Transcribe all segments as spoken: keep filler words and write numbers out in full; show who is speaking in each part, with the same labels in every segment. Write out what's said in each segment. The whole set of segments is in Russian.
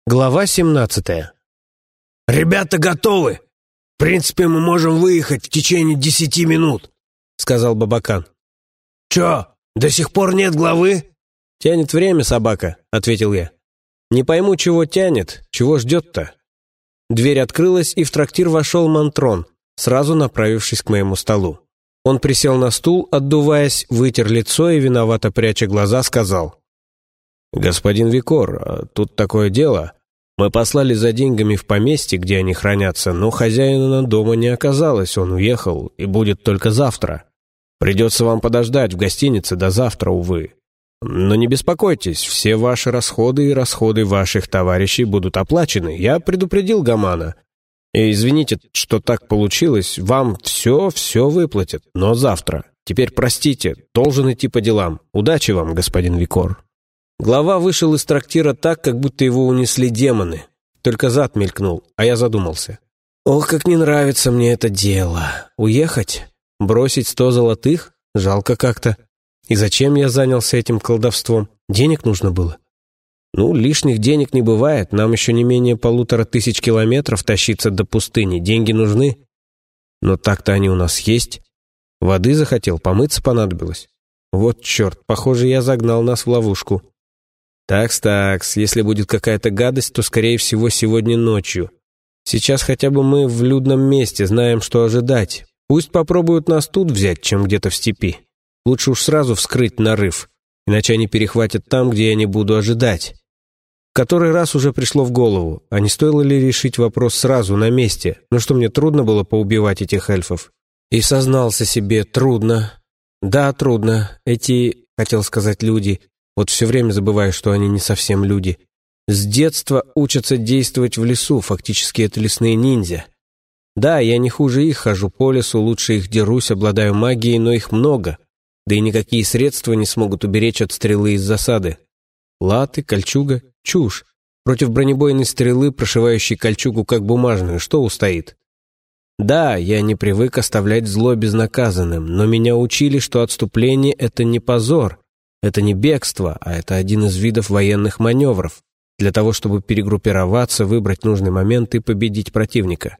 Speaker 1: Глава семнадцатая.
Speaker 2: «Ребята готовы! В принципе, мы можем выехать в течение десяти минут», — сказал Бабакан. «Чё, до сих пор нет главы?»
Speaker 1: «Тянет время, собака», — ответил я. «Не пойму, чего тянет, чего ждет-то». Дверь открылась, и в трактир вошел Монтрон, сразу направившись к моему столу. Он присел на стул, отдуваясь, вытер лицо и, виновато пряча глаза, сказал: «Господин Викор, тут такое дело. Мы послали за деньгами в поместье, где они хранятся, но хозяина дома не оказалось, он уехал и будет только завтра. Придется вам подождать в гостинице до завтра, увы. Но не беспокойтесь, все ваши расходы и расходы ваших товарищей будут оплачены. Я предупредил Гамана. И извините, что так получилось, вам все-все выплатят, но завтра. Теперь простите, должен идти по делам. Удачи вам, господин Викор». Глава вышел из трактира так, как будто его унесли демоны. Только зад мелькнул, а я задумался. Ох, как не нравится мне это дело. Уехать? Бросить сто золотых? Жалко как-то. И зачем я занялся этим колдовством? Денег нужно было. Ну, лишних денег не бывает. Нам еще не менее полутора тысяч километров тащиться до пустыни. Деньги нужны. Но так-то они у нас есть. Воды захотел, помыться понадобилось. Вот черт, похоже, я загнал нас в ловушку. Такс-такс, если будет какая-то гадость, то, скорее всего, сегодня ночью. Сейчас хотя бы мы в людном месте, знаем, что ожидать. Пусть попробуют нас тут взять, чем где-то в степи. Лучше уж сразу вскрыть нарыв, иначе они перехватят там, где я не буду ожидать. В который раз уже пришло в голову, а не стоило ли решить вопрос сразу, на месте? Ну что, мне трудно было поубивать этих эльфов? И сознался себе, трудно. Да, трудно. Эти, хотел сказать, люди... Вот все время забываю, что они не совсем люди. С детства учатся действовать в лесу, фактически это лесные ниндзя. Да, я не хуже их, хожу по лесу, лучше их дерусь, обладаю магией, но их много. Да и никакие средства не смогут уберечь от стрелы из засады. Латы, кольчуга, чушь. Против бронебойной стрелы, прошивающей кольчугу как бумажную, что устоит? Да, я не привык оставлять зло безнаказанным, но меня учили, что отступление — это не позор. Это не бегство, а это один из видов военных маневров, для того, чтобы перегруппироваться, выбрать нужный момент и победить противника.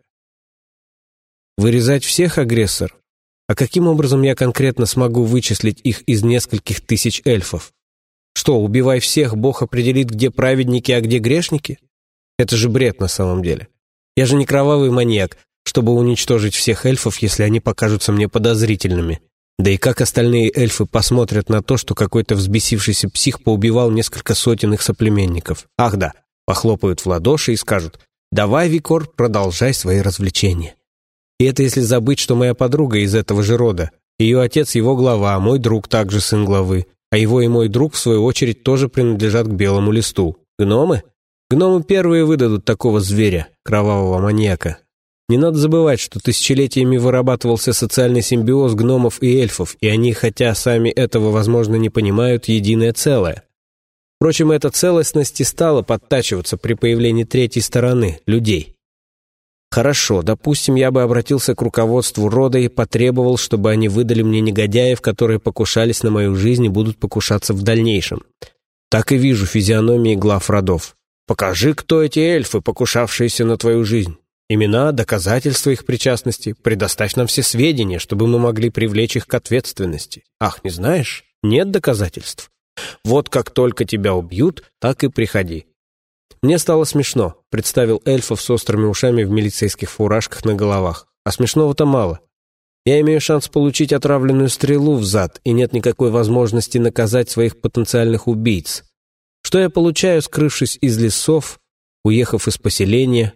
Speaker 1: Вырезать всех, агрессор? А каким образом я конкретно смогу вычислить их из нескольких тысяч эльфов? Что, убивай всех, Бог определит, где праведники, а где грешники? Это же бред на самом деле. Я же не кровавый маньяк, чтобы уничтожить всех эльфов, если они покажутся мне подозрительными. Да и как остальные эльфы посмотрят на то, что какой-то взбесившийся псих поубивал несколько сотен их соплеменников? Ах да, похлопают в ладоши и скажут: «Давай, Викор, продолжай свои развлечения». И это если забыть, что моя подруга из этого же рода. Ее отец его глава, мой друг также сын главы, а его и мой друг, в свою очередь, тоже принадлежат к белому листу. Гномы? Гномы первые выдадут такого зверя, кровавого маньяка. Не надо забывать, что тысячелетиями вырабатывался социальный симбиоз гномов и эльфов, и они, хотя сами этого, возможно, не понимают, единое целое. Впрочем, эта целостность и стала подтачиваться при появлении третьей стороны – людей. Хорошо, допустим, я бы обратился к руководству рода и потребовал, чтобы они выдали мне негодяев, которые покушались на мою жизнь и будут покушаться в дальнейшем. Так и вижу физиономии глав родов. Покажи, кто эти эльфы, покушавшиеся на твою жизнь. Имена, доказательства их причастности, предоставь нам все сведения, чтобы мы могли привлечь их к ответственности. Ах, не знаешь? Нет доказательств. Вот как только тебя убьют, так и приходи. Мне стало смешно, представил эльфов с острыми ушами в милицейских фуражках на головах. А смешного-то мало. Я имею шанс получить отравленную стрелу в зад, и нет никакой возможности наказать своих потенциальных убийц. Что я получаю, скрывшись из лесов, уехав из поселения?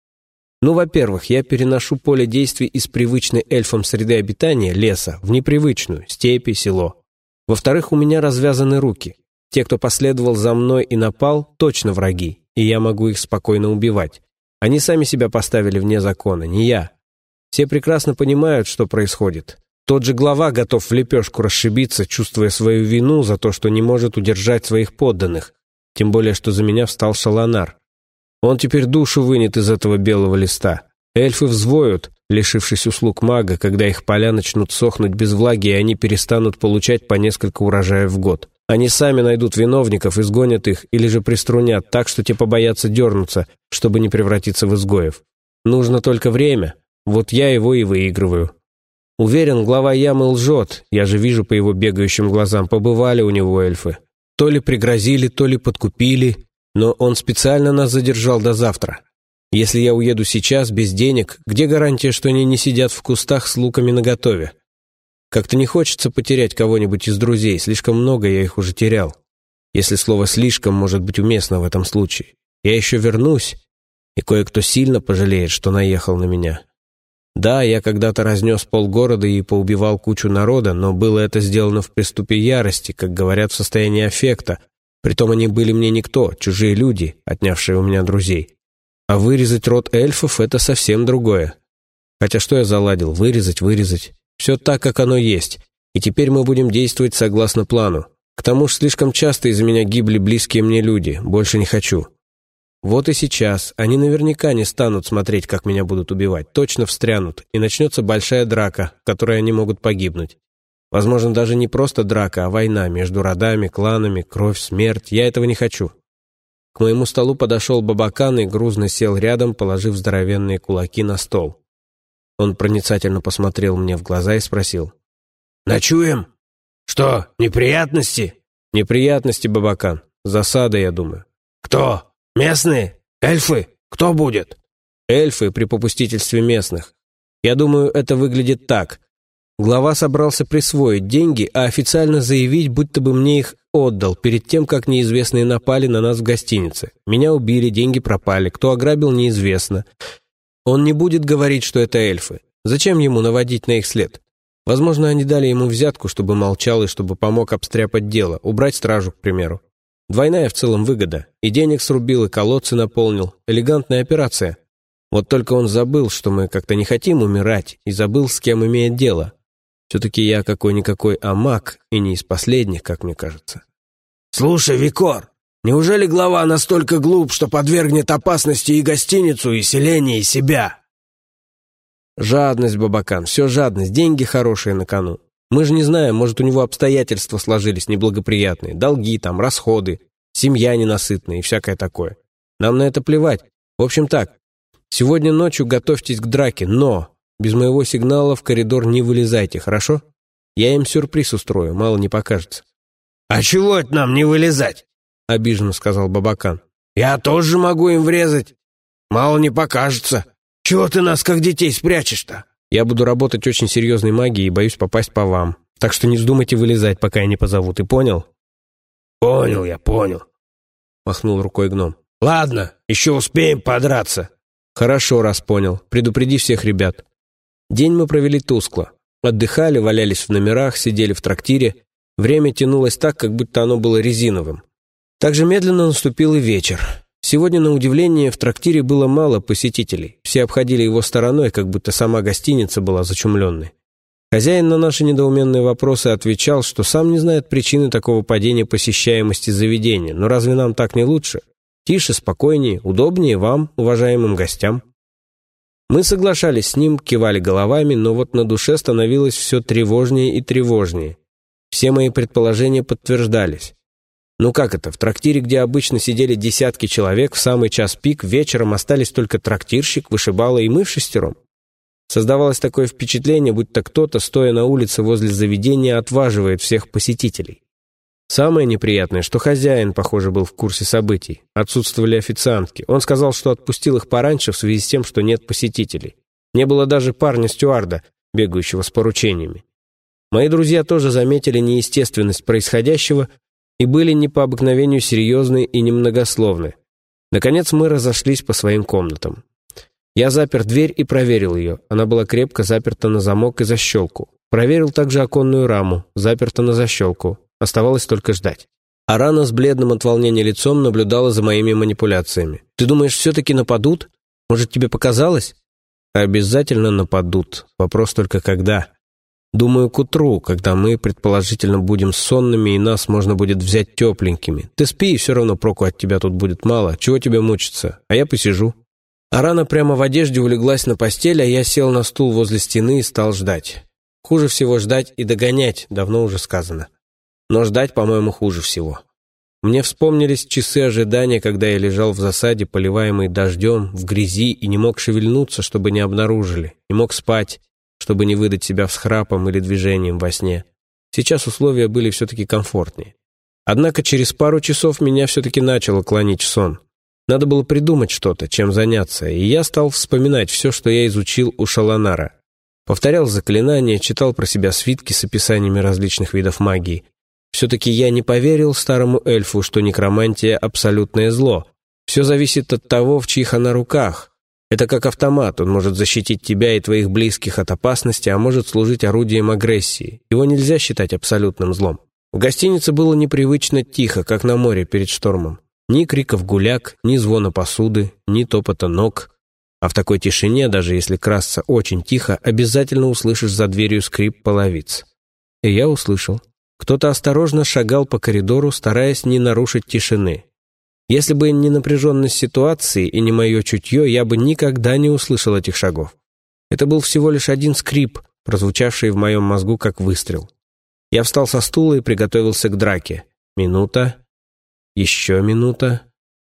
Speaker 1: Ну, во-первых, я переношу поле действий из привычной эльфам среды обитания, леса, в непривычную, степи, село. Во-вторых, у меня развязаны руки. Те, кто последовал за мной и напал, точно враги, и я могу их спокойно убивать. Они сами себя поставили вне закона, не я. Все прекрасно понимают, что происходит. Тот же глава готов в лепешку расшибиться, чувствуя свою вину за то, что не может удержать своих подданных. Тем более, что за меня встал Шаланар. Он теперь душу вынет из этого белого листа. Эльфы взвоют, лишившись услуг мага, когда их поля начнут сохнуть без влаги, и они перестанут получать по несколько урожаев в год. Они сами найдут виновников, изгонят их или же приструнят так, что те побоятся дернуться, чтобы не превратиться в изгоев. Нужно только время. Вот я его и выигрываю. Уверен, глава ямы лжет. Я же вижу по его бегающим глазам, побывали у него эльфы. То ли пригрозили, то ли подкупили, но он специально нас задержал до завтра. Если я уеду сейчас без денег, где гарантия, что они не сидят в кустах с луками наготове? Как-то не хочется потерять кого-нибудь из друзей, слишком много я их уже терял. Если слово «слишком» может быть уместно в этом случае. Я еще вернусь, и кое-кто сильно пожалеет, что наехал на меня. Да, я когда-то разнес полгорода и поубивал кучу народа, но было это сделано в приступе ярости, как говорят, в состоянии аффекта. Притом они были мне никто, чужие люди, отнявшие у меня друзей. А вырезать род эльфов — это совсем другое. Хотя что я заладил? Вырезать, вырезать. Все так, как оно есть. И теперь мы будем действовать согласно плану. К тому же слишком часто из-за меня гибли близкие мне люди. Больше не хочу. Вот и сейчас они наверняка не станут смотреть, как меня будут убивать. Точно встрянут, и начнется большая драка, в которой они могут погибнуть. Возможно, даже не просто драка, а война между родами, кланами, кровь, смерть. Я этого не хочу. К моему столу подошел Бабакан и грузно сел рядом, положив здоровенные кулаки на стол. Он проницательно посмотрел мне в глаза и спросил. «Ночуем? Что, неприятности?» «Неприятности, Бабакан. Засада, я думаю». «Кто? Местные? Эльфы? Кто будет?» «Эльфы при попустительстве местных. Я думаю, это выглядит так. Глава собрался присвоить деньги, а официально заявить, будто бы мне их отдал перед тем, как неизвестные напали на нас в гостинице. Меня убили, деньги пропали. Кто ограбил, неизвестно. Он не будет говорить, что это эльфы. Зачем ему наводить на их след? Возможно, они дали ему взятку, чтобы молчал и чтобы помог обстряпать дело, убрать стражу, к примеру. Двойная в целом выгода. И денег срубил, и колодцы наполнил. Элегантная операция. Вот только он забыл, что мы как-то не хотим умирать, и забыл, с кем имеет дело. Все-таки я какой-никакой амак, и не из последних, как мне кажется. «Слушай, Викор, неужели глава настолько глуп, что подвергнет опасности и гостиницу, и селение, и себя?» «Жадность, Бабакан, все жадность, деньги хорошие на кону. Мы же не знаем, может, у него обстоятельства сложились неблагоприятные, долги там, расходы, семья ненасытная и всякое такое. Нам на это плевать. В общем так, сегодня ночью готовьтесь к драке, но без моего сигнала в коридор не вылезайте, хорошо? Я им сюрприз устрою, мало не покажется». «А чего это нам не вылезать?» — обиженно сказал Бабакан. «Я тоже могу им врезать. Мало не покажется. Чего ты нас, как детей, спрячешь-то?» «Я буду работать очень серьезной магией и боюсь попасть по вам. Так что не вздумайте вылезать, пока я не позову. Ты понял?» «Понял я, понял», — махнул рукой гном. «Ладно, еще успеем подраться». «Хорошо, раз понял. Предупреди всех ребят». День мы провели тускло. Отдыхали, валялись в номерах, сидели в трактире. Время тянулось так, как будто оно было резиновым. Также медленно наступил и вечер. Сегодня, на удивление, в трактире было мало посетителей. Все обходили его стороной, как будто сама гостиница была зачумленной. Хозяин на наши недоуменные вопросы отвечал, что сам не знает причины такого падения посещаемости заведения. Но разве нам так не лучше? Тише, спокойнее, удобнее вам, уважаемым гостям. Мы соглашались с ним, кивали головами, но вот на душе становилось все тревожнее и тревожнее. Все мои предположения подтверждались. Ну как это, в трактире, где обычно сидели десятки человек, в самый час пик вечером остались только трактирщик, вышибала и мы в шестером? Создавалось такое впечатление, будто кто-то, стоя на улице возле заведения, отваживает всех посетителей. Самое неприятное, что хозяин, похоже, был в курсе событий. Отсутствовали официантки. Он сказал, что отпустил их пораньше в связи с тем, что нет посетителей. Не было даже парня-стюарда, бегающего с поручениями. Мои друзья тоже заметили неестественность происходящего и были не по обыкновению серьезны и немногословны. Наконец мы разошлись по своим комнатам. Я запер дверь и проверил ее. Она была крепко заперта на замок и защелку. Проверил также оконную раму, заперта на защелку. Оставалось только ждать. Арана с бледным от волнения лицом наблюдала за моими манипуляциями. «Ты думаешь, все-таки нападут? Может, тебе показалось?» «Обязательно нападут. Вопрос только когда. Думаю, к утру, когда мы, предположительно, будем сонными, и нас можно будет взять тепленькими. Ты спи, и все равно проку от тебя тут будет мало. Чего тебе мучиться? А я посижу». Арана прямо в одежде улеглась на постель, а я сел на стул возле стены и стал ждать. Хуже всего ждать и догонять, давно уже сказано. Но ждать, по-моему, хуже всего. Мне вспомнились часы ожидания, когда я лежал в засаде, поливаемый дождем, в грязи, и не мог шевельнуться, чтобы не обнаружили, не мог спать, чтобы не выдать себя всхрапом или движением во сне. Сейчас условия были все-таки комфортнее. Однако через пару часов меня все-таки начало клонить в сон. Надо было придумать что-то, чем заняться, и я стал вспоминать все, что я изучил у Шаланара. Повторял заклинания, читал про себя свитки с описаниями различных видов магии. Все-таки я не поверил старому эльфу, что некромантия — абсолютное зло. Все зависит от того, в чьих она руках. Это как автомат, он может защитить тебя и твоих близких от опасности, а может служить орудием агрессии. Его нельзя считать абсолютным злом. В гостинице было непривычно тихо, как на море перед штормом. Ни криков гуляк, ни звона посуды, ни топота ног. А в такой тишине, даже если красться очень тихо, обязательно услышишь за дверью скрип половиц. И я услышал. Кто-то осторожно шагал по коридору, стараясь не нарушить тишины. Если бы не напряженность ситуации и не мое чутье, я бы никогда не услышал этих шагов. Это был всего лишь один скрип, прозвучавший в моем мозгу как выстрел. Я встал со стула и приготовился к драке. Минута. Еще минута.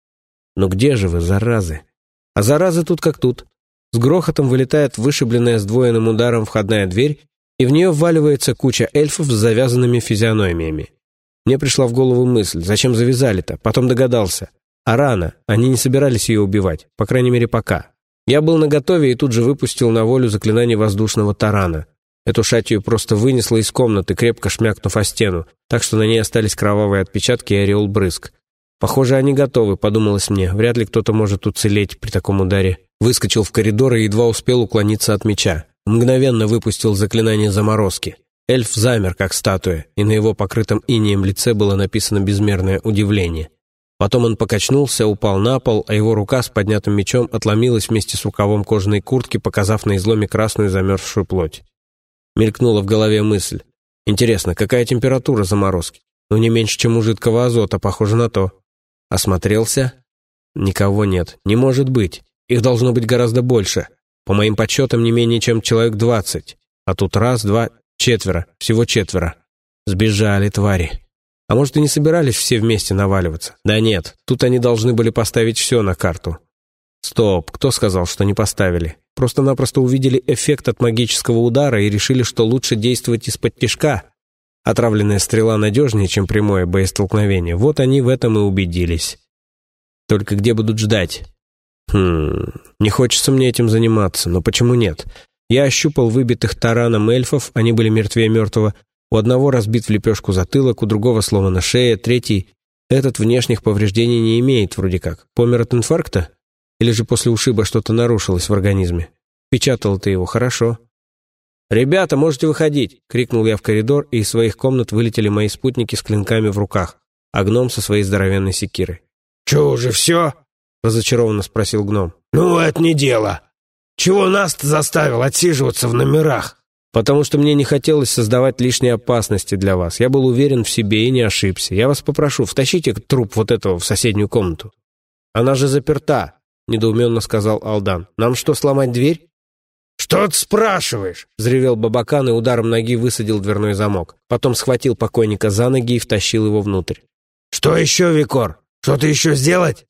Speaker 1: Но где же вы, заразы? А заразы тут как тут. С грохотом вылетает вышибленная сдвоенным ударом входная дверь, и в нее вваливается куча эльфов с завязанными физиономиями. Мне пришла в голову мысль, зачем завязали-то? Потом догадался. А рано, они не собирались ее убивать, по крайней мере пока. Я был наготове и тут же выпустил на волю заклинание воздушного тарана. Эту шатью просто вынесло из комнаты, крепко шмякнув о стену, так что на ней остались кровавые отпечатки и ореол брызг. Похоже, они готовы, подумалось мне, вряд ли кто-то может уцелеть при таком ударе. Выскочил в коридор и едва успел уклониться от меча. Мгновенно выпустил заклинание заморозки. Эльф замер, как статуя, и на его покрытом инеем лице было написано безмерное удивление. Потом он покачнулся, упал на пол, а его рука с поднятым мечом отломилась вместе с рукавом кожаной куртки, показав на изломе красную замерзшую плоть. Мелькнула в голове мысль. Интересно, какая температура заморозки? Ну, не меньше, чем у жидкого азота, похоже на то. Осмотрелся. Никого нет. Не может быть. Их должно быть гораздо больше. По моим подсчетам, не менее чем человек двадцать. А тут раз, два, четверо. Всего четверо. Сбежали, твари. А может, и не собирались все вместе наваливаться? Да нет, тут они должны были поставить все на карту. Стоп, кто сказал, что не поставили? Просто-напросто увидели эффект от магического удара и решили, что лучше действовать из-под тишка. Отравленная стрела надежнее, чем прямое боестолкновение. Вот они в этом и убедились. Только где будут ждать? Хм, не хочется мне этим заниматься, но почему нет? Я ощупал выбитых тараном эльфов, они были мертвее мертвого. У одного разбит в лепешку затылок, у другого сломана шея, третий... Этот внешних повреждений не имеет вроде как. Помер от инфаркта? Или же после ушиба что-то нарушилось в организме? Печатал ты его, хорошо. «Ребята, можете выходить!» — крикнул я в коридор, и из своих комнат вылетели мои спутники с клинками в руках, а гном со своей здоровенной секирой.
Speaker 2: «Че, уже все?» — разочарованно спросил гном. «Ну, это не дело. Чего нас-то заставил отсиживаться в номерах?»
Speaker 1: «Потому что мне не хотелось создавать лишние опасности для вас. Я был уверен в себе и не ошибся. Я вас попрошу, втащите труп вот этого в соседнюю комнату». «Она же заперта», — недоуменно сказал Алдан. «Нам что, сломать дверь?»
Speaker 2: «Что ты спрашиваешь?» —
Speaker 1: взревел Бабакан и ударом ноги высадил дверной замок. Потом схватил покойника за ноги и втащил его внутрь.
Speaker 2: «Что еще, Викор? Что-то еще сделать?»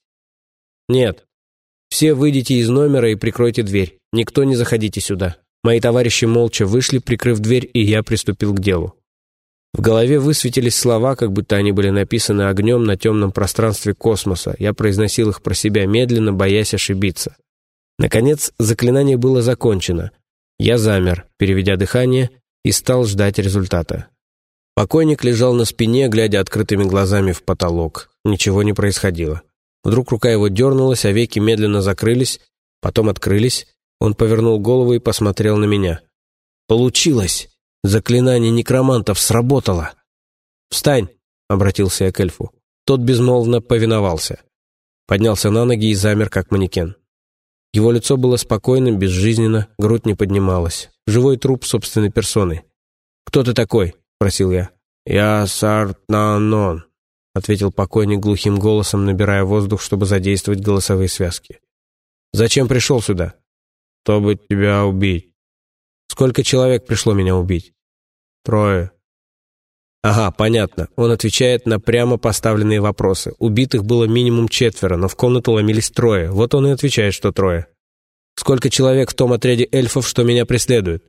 Speaker 1: «Нет. Все выйдите из номера и прикройте дверь. Никто не заходите сюда». Мои товарищи молча вышли, прикрыв дверь, и я приступил к делу. В голове высветились слова, как будто они были написаны огнем на темном пространстве космоса. Я произносил их про себя медленно, боясь ошибиться. Наконец, заклинание было закончено. Я замер, переведя дыхание, и стал ждать результата. Покойник лежал на спине, глядя открытыми глазами в потолок. Ничего не происходило. Вдруг рука его дернулась, а веки медленно закрылись, потом открылись. Он повернул голову и посмотрел на меня. «Получилось! Заклинание некромантов сработало!» «Встань!» — обратился я к эльфу. Тот безмолвно повиновался. Поднялся на ноги и замер, как манекен. Его лицо было спокойным, безжизненно, грудь не поднималась. Живой труп собственной персоной. «Кто ты такой?» — спросил я. «Я Сартнанон», — ответил покойник глухим голосом, набирая воздух, чтобы задействовать голосовые связки. «Зачем пришел сюда?» «Чтобы тебя убить». «Сколько человек пришло меня убить?» «Трое». Ага, понятно. Он отвечает на прямо поставленные вопросы. Убитых было минимум четверо, но в комнату ломились трое. Вот он и отвечает, что трое. Сколько человек в том отряде эльфов, что меня преследует?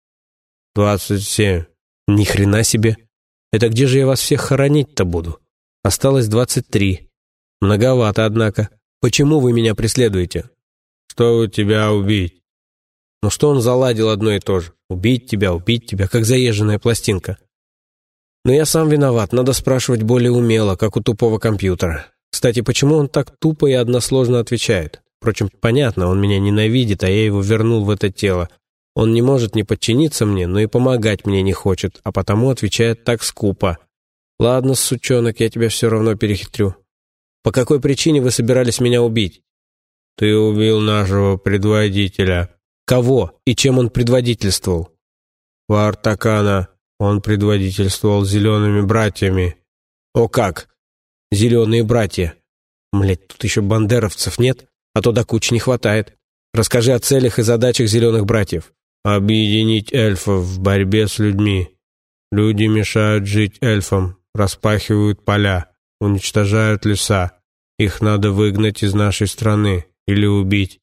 Speaker 1: Двадцать семь. Ни хрена себе. Это где же я вас всех хоронить-то буду? Осталось двадцать три. Многовато, однако. Почему вы меня преследуете? Чтобы тебя убить. Ну что он заладил одно и то же? Убить тебя, убить тебя, как заезженная пластинка. Но я сам виноват, надо спрашивать более умело, как у тупого компьютера. Кстати, почему он так тупо и односложно отвечает? Впрочем, понятно, он меня ненавидит, а я его вернул в это тело. Он не может не подчиниться мне, но и помогать мне не хочет, а потому отвечает так скупо. Ладно, сучонок, я тебя все равно перехитрю. По какой причине вы собирались меня убить? Ты убил нашего предводителя. Кого и чем он предводительствовал? Вартакана. Он предводительствовал зелеными братьями. О как! Зеленые братья. Млядь, тут еще бандеровцев нет, а то до кучи не хватает. Расскажи о целях и задачах зеленых братьев. Объединить эльфов в борьбе с людьми. Люди мешают жить эльфам, распахивают поля, уничтожают леса. Их надо выгнать из нашей страны или убить.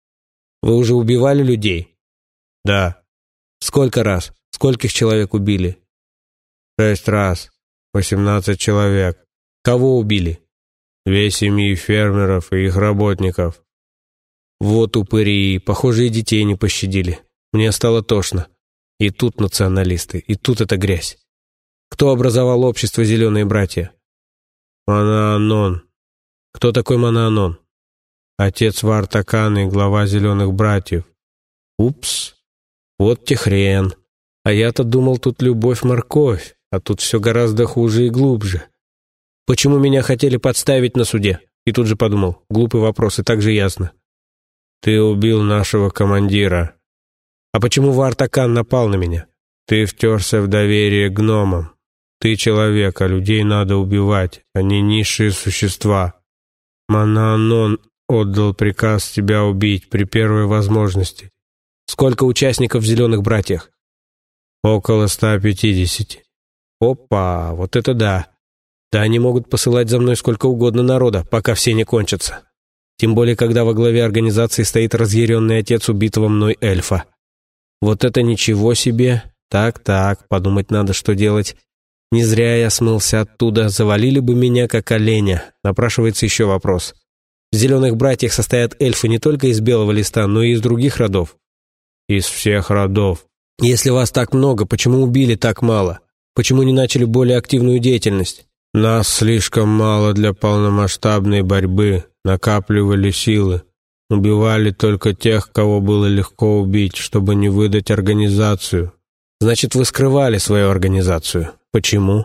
Speaker 1: Вы уже убивали людей? Да. Сколько раз? Скольких человек убили? Шесть раз. Восемнадцать человек. Кого убили? Две семьи фермеров и их работников. Вот упыри, похоже, и детей не пощадили. Мне стало тошно. И тут националисты, и тут эта грязь. Кто образовал общество «Зеленые братья»? Манаанон. Кто такой Манаанон? Отец Вартакан и глава «Зеленых братьев». Упс. Вот те хрен. А я-то думал, тут любовь-морковь, а тут все гораздо хуже и глубже. Почему меня хотели подставить на суде? И тут же подумал, глупый вопрос, и так же ясно. Ты убил нашего командира. А почему Вартакан напал на меня? Ты втерся в доверие к гномам. Ты человек, а людей надо убивать, они низшие существа. Манаанон отдал приказ тебя убить при первой возможности. Сколько участников в «Зеленых братьях»? Около ста пятидесяти. Опа, вот это да. Да они могут посылать за мной сколько угодно народа, пока все не кончатся. Тем более, когда во главе организации стоит разъяренный отец убитого мной эльфа. Вот это ничего себе. Так-так, подумать надо, что делать. Не зря я смылся оттуда, завалили бы меня как оленя. Напрашивается еще вопрос. В «Зеленых братьях» состоят эльфы не только из Белого Листа, но и из других родов. Из всех родов. Если вас так много, почему убили так мало? Почему не начали более активную деятельность? Нас слишком мало для полномасштабной борьбы, накапливали силы. Убивали только тех, кого было легко убить, чтобы не выдать организацию. Значит, вы скрывали свою организацию. Почему?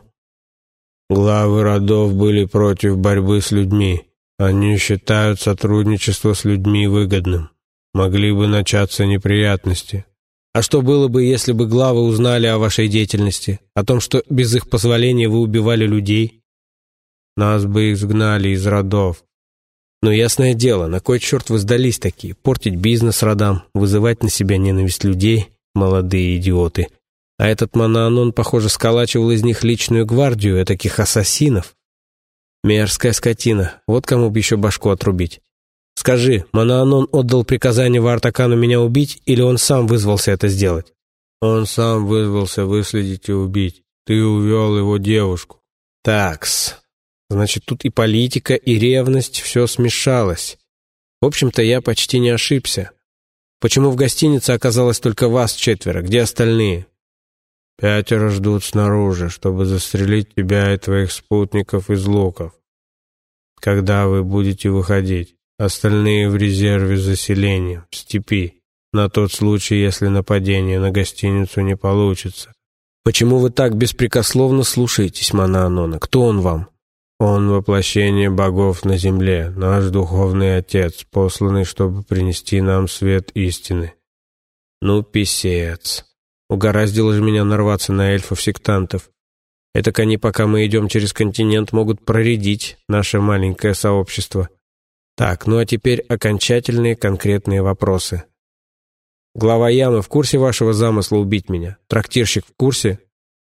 Speaker 1: Главы родов были против борьбы с людьми. Они считают сотрудничество с людьми выгодным. Могли бы начаться неприятности. А что было бы, если бы главы узнали о вашей деятельности? О том, что без их позволения вы убивали людей? Нас бы изгнали из родов. Но ясное дело, на кой черт вы сдались такие? Портить бизнес родам, вызывать на себя ненависть людей? Молодые идиоты. А этот Манаанон, похоже, сколачивал из них личную гвардию этаких ассасинов. Мерзкая скотина. Вот кому бы еще башку отрубить. Скажи, Манаанон отдал приказание Вартакану меня убить, или он сам вызвался это сделать? Он сам вызвался выследить и убить. Ты увел его девушку. Такс. Значит, тут и политика, и ревность, все смешалось. В общем-то, я почти не ошибся. Почему в гостинице оказалось только вас четверо? Где остальные? Пятеро ждут снаружи, чтобы застрелить тебя и твоих спутников из луков. Когда вы будете выходить? Остальные в резерве заселения, в степи, на тот случай, если нападение на гостиницу не получится. Почему вы так беспрекословно слушаетесь Манаанона? Кто он вам? Он воплощение богов на земле, наш духовный отец, посланный, чтобы принести нам свет истины. Ну, писец. Угораздило же меня нарваться на эльфов-сектантов. Этак они, пока мы идем через континент, могут проредить наше маленькое сообщество. Так, ну а теперь окончательные конкретные вопросы. Глава Ямы в курсе вашего замысла убить меня? Трактирщик в курсе?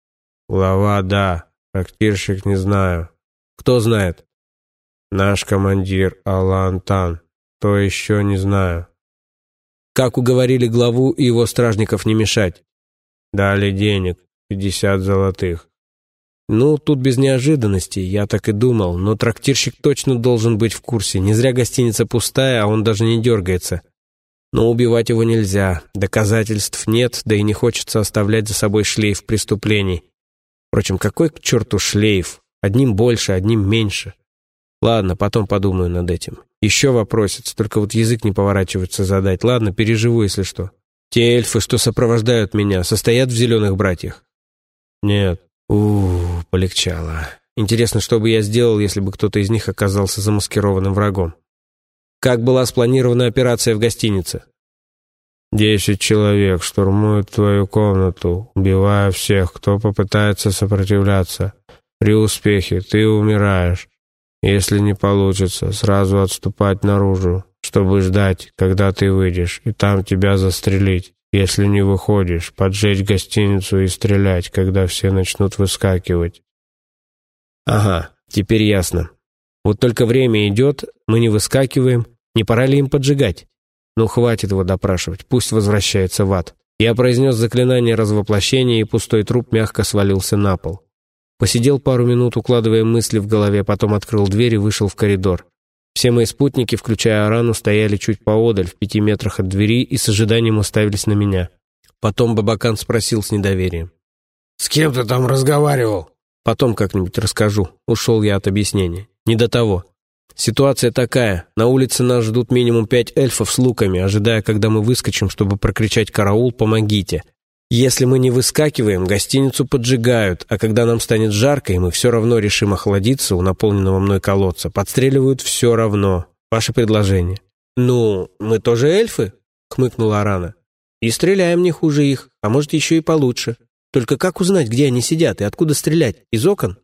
Speaker 1: Глава, да. Трактирщик не знаю. Кто знает? Наш командир Алан Тан. Кто еще, не знаю. Как уговорили главу и его стражников не мешать? Дали денег. Пятьдесят золотых. Ну, тут без неожиданностей, я так и думал, но трактирщик точно должен быть в курсе. Не зря гостиница пустая, а он даже не дергается. Но убивать его нельзя, доказательств нет, да и не хочется оставлять за собой шлейф преступлений. Впрочем, какой к черту шлейф? Одним больше, одним меньше. Ладно, потом подумаю над этим. Еще вопросец, только вот язык не поворачивается задать. Ладно, переживу, если что. Те эльфы, что сопровождают меня, состоят в зеленых братьях? Нет. Ууу, полегчало. Интересно, что бы я сделал, если бы кто-то из них оказался замаскированным врагом? Как была спланирована операция в гостинице? Десять человек штурмуют твою комнату, убивая всех, кто попытается сопротивляться. При успехе ты умираешь. Если не получится, сразу отступать наружу, чтобы ждать, когда ты выйдешь, и там тебя застрелить. Если не выходишь, поджечь гостиницу и стрелять, когда все начнут выскакивать. Ага, теперь ясно. Вот только время идет, мы не выскакиваем. Не пора ли им поджигать? Ну, хватит его допрашивать, пусть возвращается в ад. Я произнес заклинание развоплощения, и пустой труп мягко свалился на пол. Посидел пару минут, укладывая мысли в голове, потом открыл дверь и вышел в коридор. Все мои спутники, включая Арану, стояли чуть поодаль, в пяти метрах от двери, и с ожиданием уставились на меня. Потом Бабакан спросил с недоверием.
Speaker 2: «С кем ты там разговаривал?»
Speaker 1: «Потом как-нибудь расскажу». Ушел я от объяснения. «Не до того. Ситуация такая. На улице нас ждут минимум пять эльфов с луками, ожидая, когда мы выскочим, чтобы прокричать «Караул, помогите!». Если мы не выскакиваем, гостиницу поджигают, а когда нам станет жарко, и мы все равно решим охладиться у наполненного мной колодца, подстреливают все равно. Ваше предложение». «Ну, мы тоже эльфы?» — хмыкнула Арана. «И стреляем не хуже их, а может еще и получше. Только как узнать, где они сидят и откуда стрелять? Из окон?»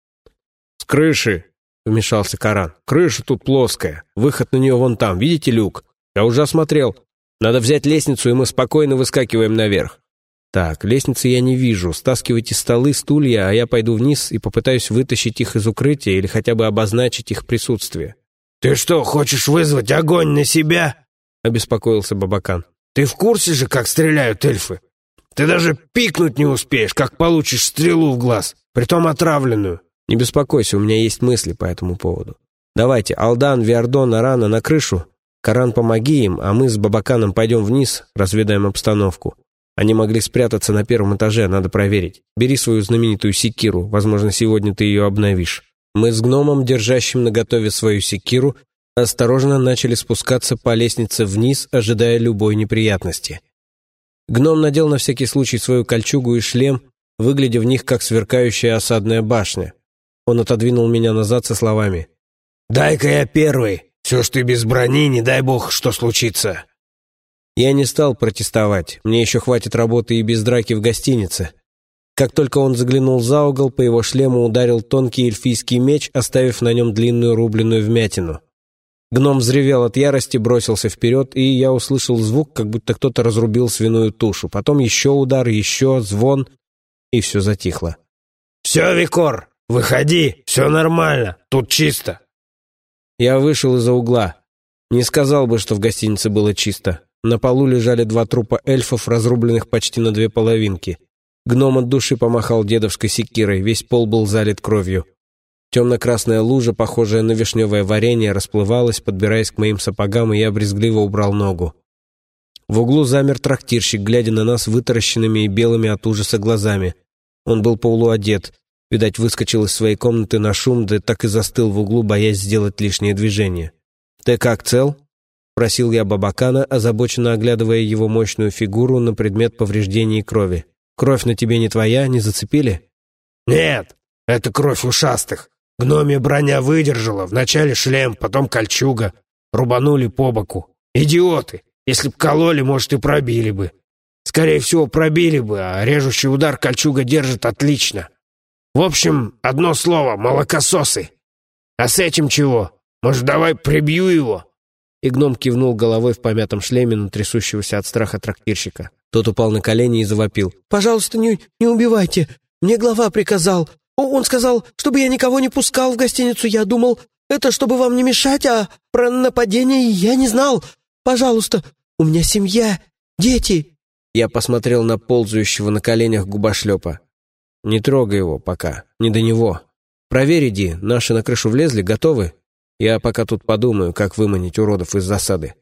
Speaker 1: «С крыши!» — вмешался Каран. «Крыша тут плоская. Выход на нее вон там. Видите люк? Я уже осмотрел. Надо взять лестницу, и мы спокойно выскакиваем наверх». «Так, лестницы я не вижу. Стаскивайте столы, стулья, а я пойду вниз и попытаюсь вытащить их из укрытия или хотя бы обозначить их присутствие».
Speaker 2: «Ты что, хочешь вызвать огонь на себя?» — обеспокоился Бабакан. «Ты в курсе же, как стреляют эльфы? Ты даже пикнуть не успеешь, как получишь стрелу в глаз, притом отравленную».
Speaker 1: «Не беспокойся, у меня есть мысли по этому поводу. Давайте, Алдан, Виардон, Арана на крышу. Каран, помоги им, а мы с Бабаканом пойдем вниз, разведаем обстановку. Они могли спрятаться на первом этаже, надо проверить. Бери свою знаменитую секиру, возможно, сегодня ты ее обновишь». Мы с гномом, держащим наготове свою секиру, осторожно начали спускаться по лестнице вниз, ожидая любой неприятности. Гном надел на всякий случай свою кольчугу и шлем, выглядя в них как сверкающая осадная башня. Он отодвинул меня назад со словами:
Speaker 2: «Дай-ка я первый. Все ж ты без брони, не дай бог, что случится».
Speaker 1: Я не стал протестовать, мне еще хватит работы и без драки в гостинице. Как только он заглянул за угол, по его шлему ударил тонкий эльфийский меч, оставив на нем длинную рубленную вмятину. Гном взревел от ярости, бросился вперед, и я услышал звук, как будто кто-то разрубил свиную тушу. Потом еще удар, еще звон, и все затихло.
Speaker 2: «Все, Викор, выходи, все нормально, тут чисто».
Speaker 1: Я вышел из-за угла. Не сказал бы, что в гостинице было чисто. На полу лежали два трупа эльфов, разрубленных почти на две половинки. Гном от души помахал дедовской секирой, весь пол был залит кровью. Темно-красная лужа, похожая на вишневое варенье, расплывалась, подбираясь к моим сапогам, и я брезгливо убрал ногу. В углу замер трактирщик, глядя на нас вытаращенными и белыми от ужаса глазами. Он был полуодет, видать, выскочил из своей комнаты на шум, да так и застыл в углу, боясь сделать лишнее движение. «Ты как, цел?» — просил я Бабакана, озабоченно оглядывая его мощную фигуру на предмет повреждений крови. «Кровь на тебе не твоя, не зацепили?»
Speaker 2: «Нет, это кровь ушастых. Гномья броня выдержала, вначале шлем, потом кольчуга. Рубанули по боку. Идиоты! Если б кололи, может, и пробили бы. Скорее всего, пробили бы, а режущий удар кольчуга держит отлично. В общем, одно слово — молокососы. А с этим чего? Может, давай прибью его?»
Speaker 1: И гном кивнул головой в помятом шлеме на трясущегося от страха трактирщика. Тот упал на колени и завопил: «Пожалуйста, не, не убивайте!
Speaker 3: Мне глава приказал. Он сказал, чтобы я никого не пускал в гостиницу. Я думал, это чтобы вам не мешать, а про нападение я не знал. Пожалуйста, у меня семья, дети».
Speaker 1: Я посмотрел на ползающего на коленях губошлепа. «Не трогай его пока, не до него. Проверь, иди, наши на крышу влезли, готовы? Я пока тут подумаю, как выманить уродов из засады».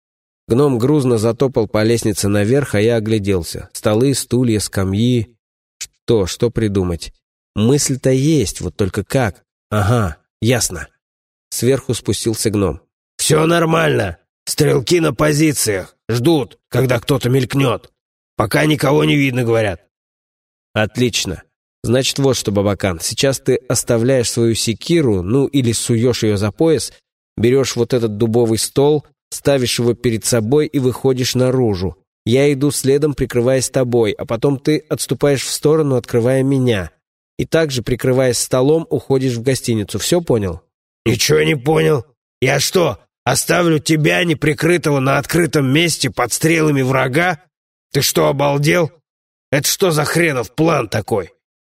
Speaker 1: Гном грузно затопал по лестнице наверх, а я огляделся. Столы, стулья, скамьи. Что, что придумать? Мысль-то есть, вот только как? Ага, ясно. Сверху спустился гном.
Speaker 2: «Все нормально. Стрелки на позициях. Ждут, когда кто-то мелькнет. Пока никого не видно, говорят».
Speaker 1: «Отлично. Значит, вот что, Бабакан, сейчас ты оставляешь свою секиру, ну или суешь ее за пояс, берешь вот этот дубовый стол, ставишь его перед собой и выходишь наружу. Я иду следом, прикрываясь тобой, а потом ты отступаешь в сторону, открывая меня. И также, прикрываясь столом, уходишь в гостиницу. Все понял?»
Speaker 2: «Ничего не понял. Я что, оставлю тебя, неприкрытого, на открытом месте под стрелами врага? Ты что, обалдел? Это что за хренов план такой?»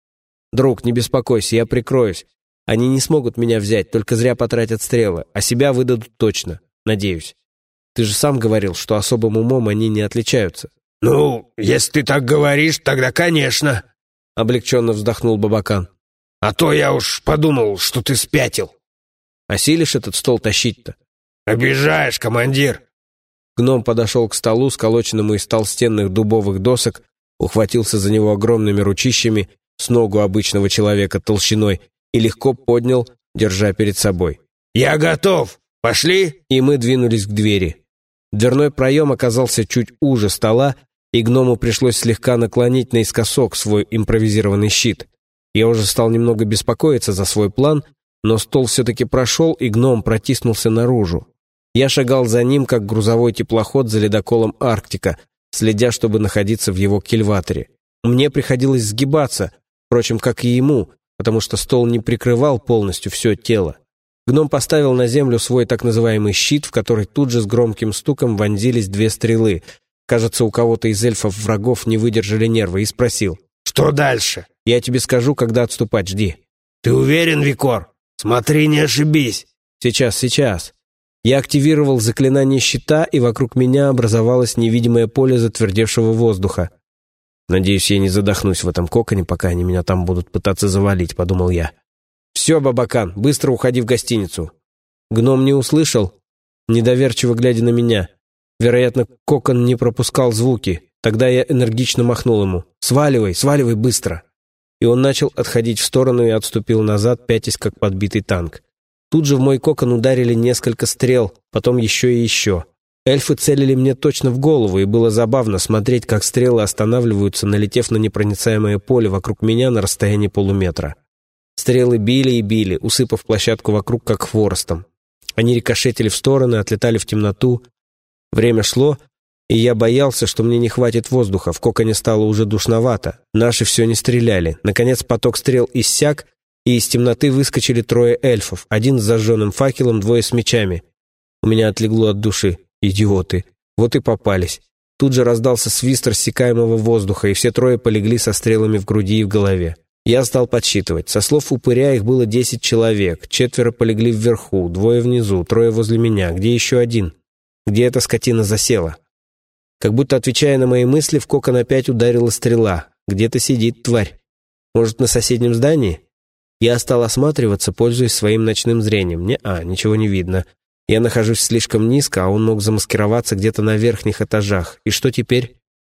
Speaker 1: «Друг, не беспокойся, я прикроюсь. Они не смогут меня взять, только зря потратят стрелы, а себя выдадут точно, надеюсь. Ты же сам говорил, что особым умом они не отличаются».
Speaker 2: «Ну, если ты так говоришь, тогда конечно», —
Speaker 1: облегченно вздохнул Бабакан.
Speaker 2: «А то я уж подумал, что ты спятил».
Speaker 1: «Осилишь этот стол тащить-то?»
Speaker 2: «Обижаешь, командир».
Speaker 1: Гном подошел к столу, сколоченному из толстенных дубовых досок, ухватился за него огромными ручищами, с ногу обычного человека толщиной, и легко поднял, держа перед собой.
Speaker 2: «Я готов! Пошли!»
Speaker 1: И мы двинулись к двери. Дверной проем оказался чуть уже стола, и гному пришлось слегка наклонить наискосок свой импровизированный щит. Я уже стал немного беспокоиться за свой план, но стол все-таки прошел, и гном протиснулся наружу. Я шагал за ним, как грузовой теплоход за ледоколом «Арктика», следя, чтобы находиться в его кильваторе. Мне приходилось сгибаться, впрочем, как и ему, потому что стол не прикрывал полностью все тело. Гном поставил на землю свой так называемый щит, в который тут же с громким стуком вонзились две стрелы. Кажется, у кого-то из эльфов-врагов не выдержали нервы, и спросил.
Speaker 2: «Что дальше?»
Speaker 1: «Я тебе скажу, когда отступать, жди».
Speaker 2: «Ты уверен, Викор? Смотри, не ошибись».
Speaker 1: «Сейчас, сейчас». Я активировал заклинание щита, и вокруг меня образовалось невидимое поле затвердевшего воздуха. «Надеюсь, я не задохнусь в этом коконе, пока они меня там будут пытаться завалить», — подумал я. «Все, Бабакан, быстро уходи в гостиницу». Гном не услышал, недоверчиво глядя на меня. Вероятно, кокон не пропускал звуки. Тогда я энергично махнул ему. «Сваливай, сваливай быстро!» И он начал отходить в сторону и отступил назад, пятясь, как подбитый танк. Тут же в мой кокон ударили несколько стрел, потом еще и еще. Эльфы целили мне точно в голову, и было забавно смотреть, как стрелы останавливаются, налетев на непроницаемое поле вокруг меня на расстоянии полуметра. Стрелы били и били, усыпав площадку вокруг как хворостом. Они рикошетили в стороны, отлетали в темноту. Время шло, и я боялся, что мне не хватит воздуха. В коконе стало уже душновато. Наши все не стреляли. Наконец поток стрел иссяк, и из темноты выскочили трое эльфов. Один с зажженным факелом, двое с мечами. У меня отлегло от души. Идиоты. Вот и попались. Тут же раздался свист рассекаемого воздуха, и все трое полегли со стрелами в груди и в голове. Я стал подсчитывать. Со слов упыря их было десять человек. Четверо полегли вверху, двое внизу, трое возле меня. Где еще один? Где эта скотина засела? Как будто отвечая на мои мысли, в кокон опять ударила стрела. Где-то сидит тварь. Может, на соседнем здании? Я стал осматриваться, пользуясь своим ночным зрением. Не-а, ничего не видно. Я нахожусь слишком низко, а он мог замаскироваться где-то на верхних этажах. И что теперь?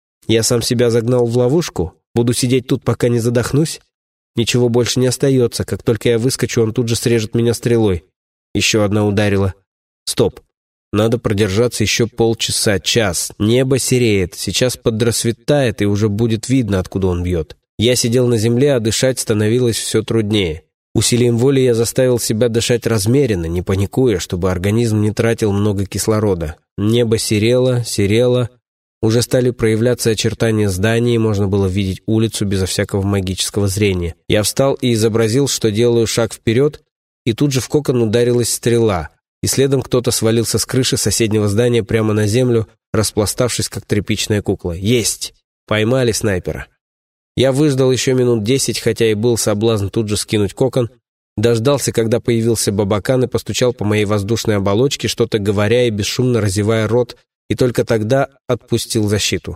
Speaker 1: Я сам себя загнал в ловушку? Буду сидеть тут, пока не задохнусь? Ничего больше не остается. Как только я выскочу, он тут же срежет меня стрелой. Еще одна ударила. Стоп. Надо продержаться еще полчаса, час. Небо сереет. Сейчас подрасветает, и уже будет видно, откуда он бьет. Я сидел на земле, а дышать становилось все труднее. Усилием воли я заставил себя дышать размеренно, не паникуя, чтобы организм не тратил много кислорода. Небо серело, серело. Уже стали проявляться очертания зданий, можно было видеть улицу безо всякого магического зрения. Я встал и изобразил, что делаю шаг вперед, и тут же в кокон ударилась стрела, и следом кто-то свалился с крыши соседнего здания прямо на землю, распластавшись, как тряпичная кукла. Есть! Поймали снайпера. Я выждал еще минут десять, хотя и был соблазн тут же скинуть кокон, дождался, когда появился Бабакан и постучал по моей воздушной оболочке, что-то говоря и бесшумно разевая рот, и только тогда отпустил защиту.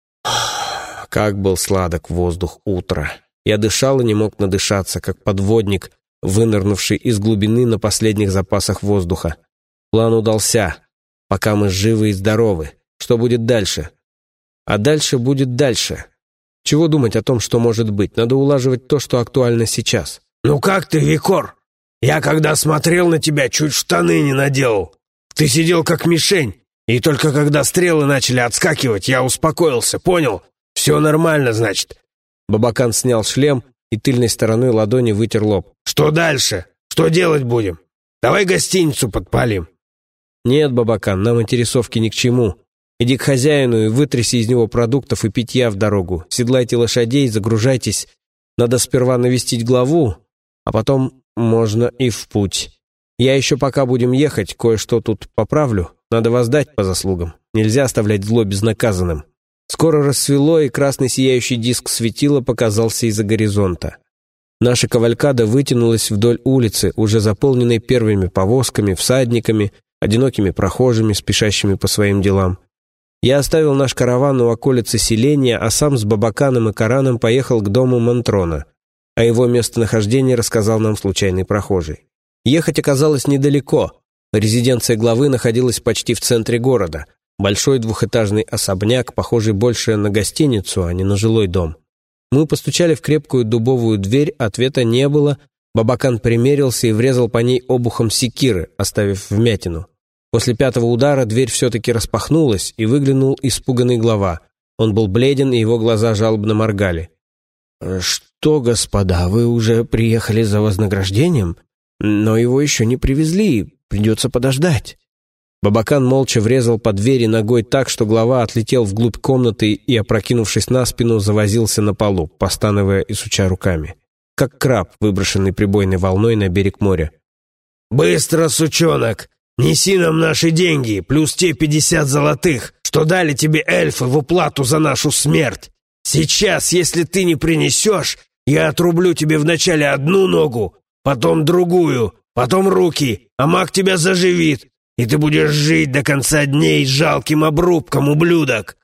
Speaker 1: Как был сладок воздух утра. Я дышал и не мог надышаться, как подводник, вынырнувший из глубины на последних запасах воздуха. План удался. Пока мы живы и здоровы. Что будет дальше? А дальше будет дальше. Чего думать о том, что может быть? Надо улаживать то, что актуально сейчас.
Speaker 2: «Ну как ты, Викор? Я когда смотрел на тебя, чуть штаны не наделал. Ты сидел как мишень, и только когда стрелы начали отскакивать, я успокоился, понял? Все нормально, значит».
Speaker 1: Бабакан снял шлем и тыльной стороной ладони вытер лоб.
Speaker 2: «Что дальше? Что делать будем? Давай гостиницу подпалим».
Speaker 1: «Нет, Бабакан, нам интересовки ни к чему. Иди к хозяину и вытряси из него продуктов и питья в дорогу. Седлайте лошадей, загружайтесь. Надо сперва навестить главу, а потом можно и в путь. Я еще пока будем ехать, кое-что тут поправлю. Надо воздать по заслугам. Нельзя оставлять зло безнаказанным». Скоро рассвело, и красный сияющий диск светила показался из-за горизонта. Наша кавалькада вытянулась вдоль улицы, уже заполненной первыми повозками, всадниками, одинокими прохожими, спешащими по своим делам. Я оставил наш караван у околицы селения, а сам с Бабаканом и Кораном поехал к дому Монтрона. О его местонахождении рассказал нам случайный прохожий. Ехать оказалось недалеко. Резиденция главы находилась почти в центре города. Большой двухэтажный особняк, похожий больше на гостиницу, а не на жилой дом. Мы постучали в крепкую дубовую дверь, ответа не было. Бабакан примерился и врезал по ней обухом секиры, оставив вмятину. После пятого удара дверь все-таки распахнулась, и выглянул испуганный глава. Он был бледен, и его глаза жалобно моргали. «Что, господа, вы уже приехали за вознаграждением? Но его еще не привезли, придется подождать». Бабакан молча врезал по двери ногой так, что глава отлетел вглубь комнаты и, опрокинувшись на спину, завозился на полу, постановая и суча руками. Как краб, выброшенный прибойной волной на берег моря.
Speaker 2: «Быстро, сучонок! Неси нам наши деньги, плюс те пятьдесят золотых, что дали тебе эльфы в уплату за нашу смерть. Сейчас, если ты не принесешь, я отрублю тебе вначале одну ногу, потом другую, потом руки, а маг тебя заживит. И ты будешь жить до конца дней жалким обрубком, ублюдок!»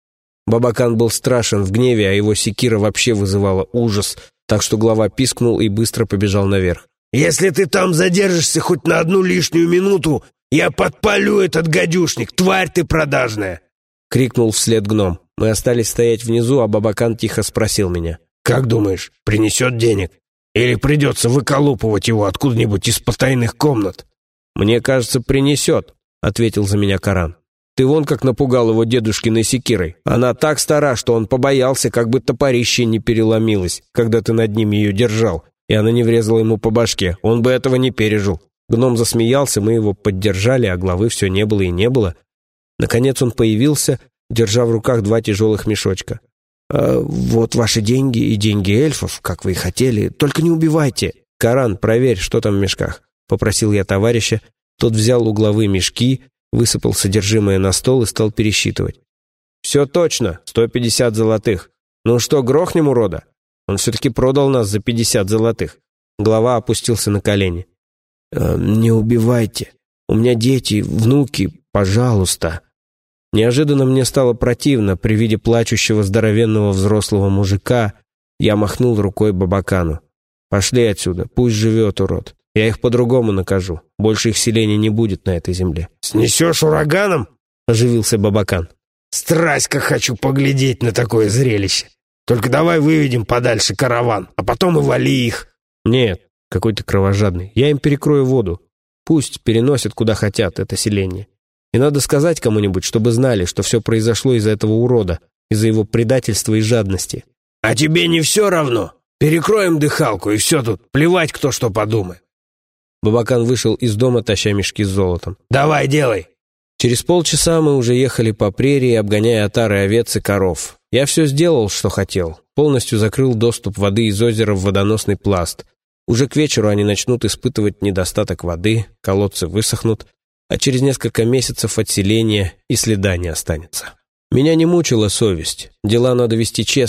Speaker 1: Бабакан был страшен в гневе, а его секира вообще вызывала ужас, так что глава пискнул и быстро побежал наверх.
Speaker 2: «Если ты там задержишься хоть на одну лишнюю минуту, я подпалю этот гадюшник, тварь ты продажная!»
Speaker 1: — крикнул вслед гном. Мы остались стоять внизу, а Бабакан тихо спросил меня.
Speaker 2: «Как думаешь, принесет денег? Или придется выколупывать его откуда-нибудь из потайных комнат?»
Speaker 1: «Мне кажется, принесет», — ответил за меня Коран. «Ты вон как напугал его дедушкиной секирой. Она так стара, что он побоялся, как бы топорище не переломилось, когда ты над ним ее держал, и она не врезала ему по башке. Он бы этого не пережил». Гном засмеялся, мы его поддержали, а главы все не было и не было. Наконец он появился, держа в руках два тяжелых мешочка. «А вот ваши деньги и деньги эльфов, как вы и хотели. Только не убивайте. Коран, проверь, что там в мешках», — попросил я товарища. Тот взял у главы мешки, высыпал содержимое на стол и стал пересчитывать. «Все точно, сто пятьдесят золотых. Ну что, грохнем урода? Он все-таки продал нас за пятьдесят золотых». Глава опустился на колени. «Э, «Не убивайте. У меня дети, внуки, пожалуйста». Неожиданно мне стало противно при виде плачущего здоровенного взрослого мужика. Я махнул рукой Бабакану. «Пошли отсюда, пусть живет урод. Я их по-другому накажу. Больше их селения не будет на этой земле».
Speaker 2: «Снесешь ураганом?» — оживился Бабакан. «Страсть, как хочу поглядеть на такое зрелище. Только давай выведем подальше караван, а потом и вали их».
Speaker 1: «Нет, какой ты кровожадный. Я им перекрою воду. Пусть переносят куда хотят это селение. И надо сказать кому-нибудь, чтобы знали, что все произошло из-за этого урода, из-за его предательства и жадности».
Speaker 2: «А тебе не все равно? Перекроем дыхалку, и все тут. Плевать, кто что подумает».
Speaker 1: Бабакан вышел из дома, таща мешки с золотом.
Speaker 2: «Давай, делай!»
Speaker 1: Через полчаса мы уже ехали по прерии, обгоняя отары овец и коров. Я все сделал, что хотел. Полностью закрыл доступ воды из озера в водоносный пласт. Уже к вечеру они начнут испытывать недостаток воды, колодцы высохнут, а через несколько месяцев от селения и следа не останется. Меня не мучила совесть. Дела надо вести честно.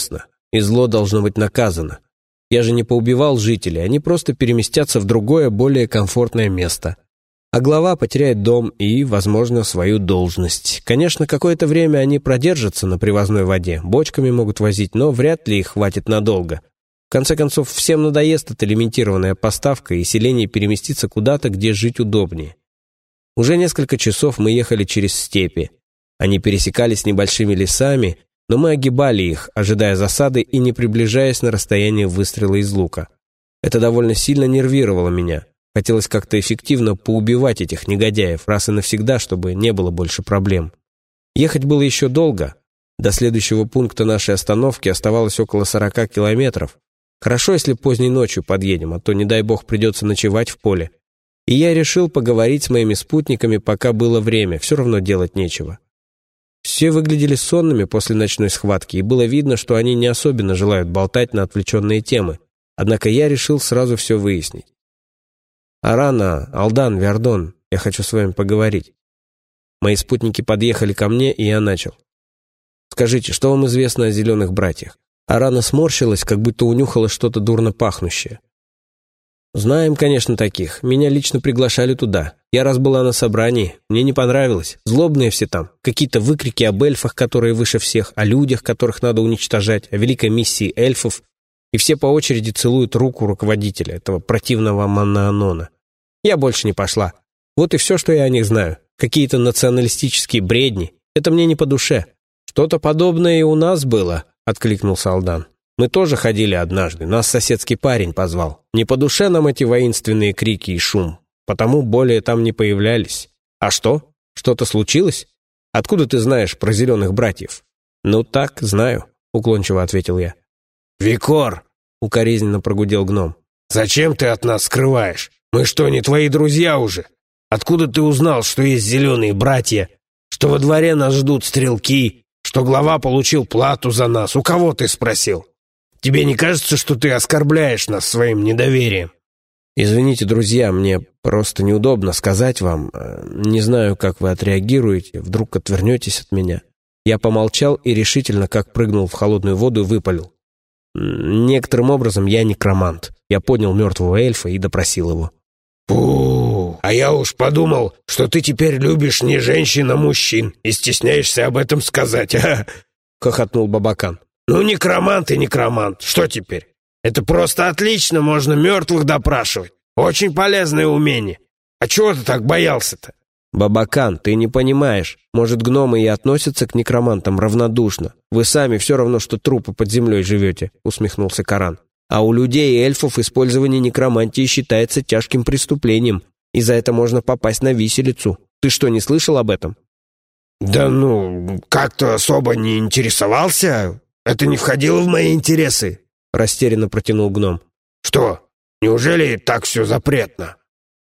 Speaker 1: и зло должно быть наказано. Я же не поубивал жителей, они просто переместятся в другое, более комфортное место. А глава потеряет дом и, возможно, свою должность. Конечно, какое-то время они продержатся на привозной воде, бочками могут возить, но вряд ли их хватит надолго. В конце концов, всем надоест эта лимитированная поставка, и селение переместится куда-то, где жить удобнее. Уже несколько часов мы ехали через степи. Они пересекались небольшими лесами, но мы огибали их, ожидая засады и не приближаясь на расстояние выстрела из лука. Это довольно сильно нервировало меня. Хотелось как-то эффективно поубивать этих негодяев раз и навсегда, чтобы не было больше проблем. Ехать было еще долго. До следующего пункта нашей остановки оставалось около сорока километров. Хорошо, если поздней ночью подъедем, а то, не дай бог, придется ночевать в поле. И я решил поговорить с моими спутниками, пока было время, все равно делать нечего. Все выглядели сонными после ночной схватки, и было видно, что они не особенно желают болтать на отвлеченные темы. Однако я решил сразу все выяснить. «Арана, Алдан, Виардон, я хочу с вами поговорить». Мои спутники подъехали ко мне, и я начал. «Скажите, что вам известно о зеленых братьях?» Арана сморщилась, как будто унюхала что-то дурно пахнущее. «Знаем, конечно, таких. Меня лично приглашали туда. Я раз была на собрании. Мне не понравилось. Злобные все там. Какие-то выкрики об эльфах, которые выше всех, о людях, которых надо уничтожать, о великой миссии эльфов. И все по очереди целуют руку руководителя, этого противного Маннаанона. Я больше не пошла. Вот и все, что я о них знаю. Какие-то националистические бредни. Это мне не по душе». «Что-то подобное и у нас было», — откликнулся Алдан. «Мы тоже ходили однажды, нас соседский парень позвал. Не по душе нам эти воинственные крики и шум, потому более там не появлялись. А что? Что-то случилось? Откуда ты знаешь про зеленых братьев?» «Ну так, знаю», — уклончиво ответил я.
Speaker 2: «Викор!» — укоризненно прогудел гном. «Зачем ты от нас скрываешь? Мы что, не твои друзья уже? Откуда ты узнал, что есть зеленые братья? Что во дворе нас ждут стрелки? Что глава получил плату за нас? У кого ты спросил? Тебе не кажется, что ты оскорбляешь нас своим недоверием?»
Speaker 1: «Извините, друзья, мне просто неудобно сказать вам. Не знаю, как вы отреагируете. Вдруг отвернетесь от меня». Я помолчал и решительно, как прыгнул в холодную воду, выпалил. «Некоторым образом я некромант». Я поднял мертвого эльфа и допросил его.
Speaker 2: «Фу, а я уж подумал, что ты теперь любишь не женщин, а мужчин и стесняешься об этом сказать, а?» — хохотнул Бабакан. «Ну, некромант и некромант, что теперь? Это просто отлично, можно мертвых допрашивать. Очень полезное умение. А чего ты так боялся-то?»
Speaker 1: «Бабакан, ты не понимаешь. Может, гномы и относятся к некромантам равнодушно. Вы сами все равно, что трупы под землей живете», — усмехнулся Коран. «А у людей и эльфов использование некромантии считается тяжким преступлением, и за это можно попасть на виселицу. Ты что, не слышал об этом?»
Speaker 2: «Да ну, как-то особо не интересовался. Это не входило в мои интересы», — растерянно протянул гном. «Что, неужели так все запретно?»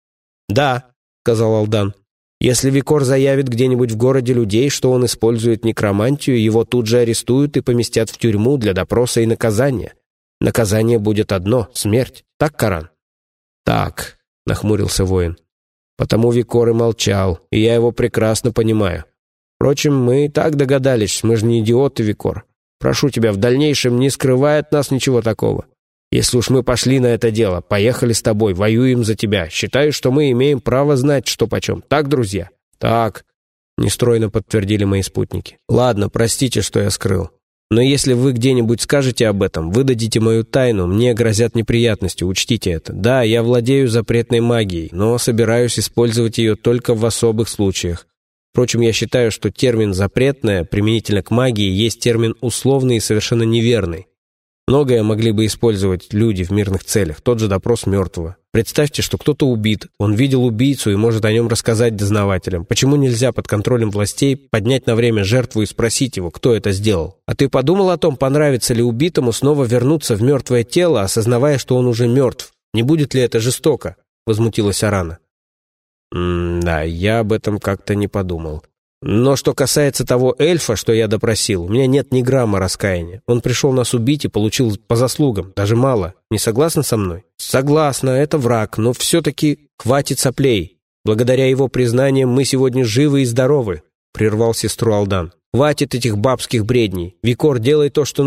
Speaker 1: «Да», — сказал Алдан. «Если Викор заявит где-нибудь в городе людей, что он использует некромантию, его тут же арестуют и поместят в тюрьму для допроса и наказания. Наказание будет одно — смерть. Так, Коран?» «Так», — нахмурился воин. «Потому Викор и молчал, и я его прекрасно понимаю. Впрочем, мы и так догадались, мы же не идиоты, Викор. Прошу тебя, в дальнейшем не скрывай от нас ничего такого. Если уж мы пошли на это дело, поехали с тобой, воюем за тебя. Считаю, что мы имеем право знать, что почем. Так, друзья?» «Так», — нестройно подтвердили мои спутники. «Ладно, простите, что я скрыл. Но если вы где-нибудь скажете об этом, выдадите мою тайну, мне грозят неприятности, учтите это. Да, я владею запретной магией, но собираюсь использовать ее только в особых случаях. Впрочем, я считаю, что термин «запретная» применительно к магии есть термин условный и совершенно неверный. Многое могли бы использовать люди в мирных целях, тот же допрос мертвого. Представьте, что кто-то убит, он видел убийцу и может о нем рассказать дознавателям. Почему нельзя под контролем властей поднять на время жертву и спросить его, кто это сделал? А ты подумал о том, понравится ли убитому снова вернуться в мертвое тело, осознавая, что он уже мертв? Не будет ли это жестоко?» — возмутилась Арана. «М-да, я об этом как-то не подумал. Но что касается того эльфа, что я допросил, у меня нет ни грамма раскаяния. Он пришел нас убить и получил по заслугам, даже мало. Не согласна со мной?» «Согласна, это враг, но все-таки хватит соплей. Благодаря его признаниям мы сегодня живы и здоровы», — прервал сестру Алдан. «Хватит этих бабских бредней. Викор, делай то, что нужно.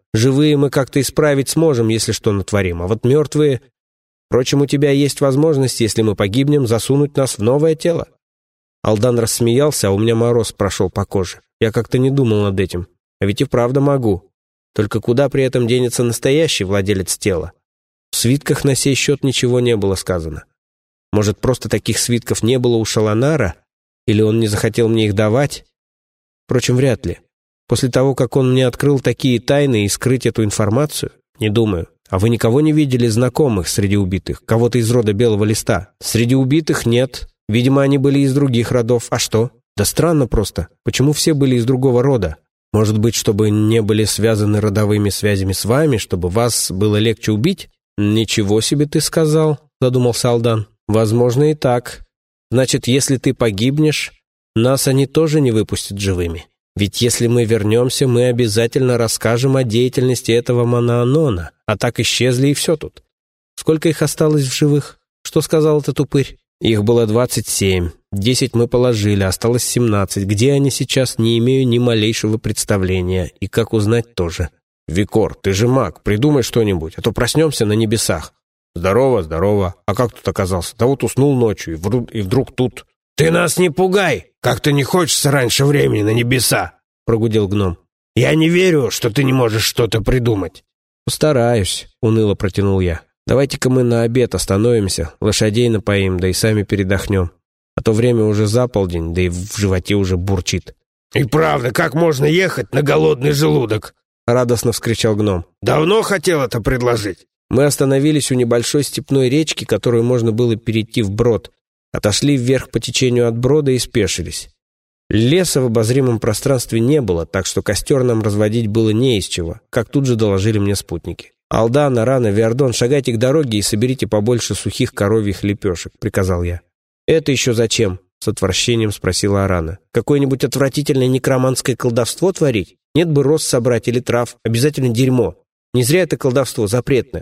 Speaker 1: Живые мы как-то исправить сможем, если что натворим, а вот мертвые... Впрочем, у тебя есть возможность, если мы погибнем, засунуть нас в новое тело». Алдан рассмеялся, а у меня мороз прошел по коже. Я как-то не думал над этим. А ведь и правда могу. Только куда при этом денется настоящий владелец тела? В свитках на сей счет ничего не было сказано. Может, просто таких свитков не было у Шаланара? Или он не захотел мне их давать? Впрочем, вряд ли. После того, как он мне открыл такие тайны и скрыть эту информацию? Не думаю. А вы никого не видели знакомых среди убитых? Кого-то из рода Белого Листа? Среди убитых нет. Видимо, они были из других родов. А что? Да странно просто. Почему все были из другого рода? Может быть, чтобы не были связаны родовыми связями с вами, чтобы вас было легче убить? Ничего себе ты сказал, задумался Алдан. Возможно и так. Значит, если ты погибнешь, нас они тоже не выпустят живыми. Ведь если мы вернемся, мы обязательно расскажем о деятельности этого Манаанона. А так исчезли и все тут. Сколько их осталось в живых? Что сказал этот упырь? Их было двадцать семь. Десять мы положили, осталось семнадцать. Где они сейчас, не имею ни малейшего представления. И как узнать тоже. Викор, ты же маг, придумай что-нибудь, а то проснемся на небесах. Здорово, здорово. А как тут оказался? Да вот уснул ночью, и вдруг, и вдруг тут...
Speaker 2: «Ты нас не пугай! Как-то не хочется раньше времени на небеса!» — прогудел гном. «Я не верю, что ты не можешь что-то придумать».
Speaker 1: «Постараюсь», — уныло протянул я. «Давайте-ка мы на обед остановимся, лошадей напоим, да и сами передохнем. А то время уже за полдень, да и в животе уже бурчит».
Speaker 2: «И правда, как можно ехать на голодный желудок?» — радостно вскричал гном. «Давно хотел это предложить».
Speaker 1: Мы остановились у небольшой степной речки, которую можно было перейти вброд. Отошли вверх по течению от брода и спешились. Леса в обозримом пространстве не было, так что костер нам разводить было не из чего, как тут же доложили мне спутники. «Алдан, Арана, Виардон, шагайте к дороге и соберите побольше сухих коровьих лепешек», — приказал я. «Это еще зачем?» — с отвращением спросила Арана. «Какое-нибудь отвратительное некроманское колдовство творить? Нет бы роз собрать или трав, обязательно дерьмо. Не зря это колдовство запретное».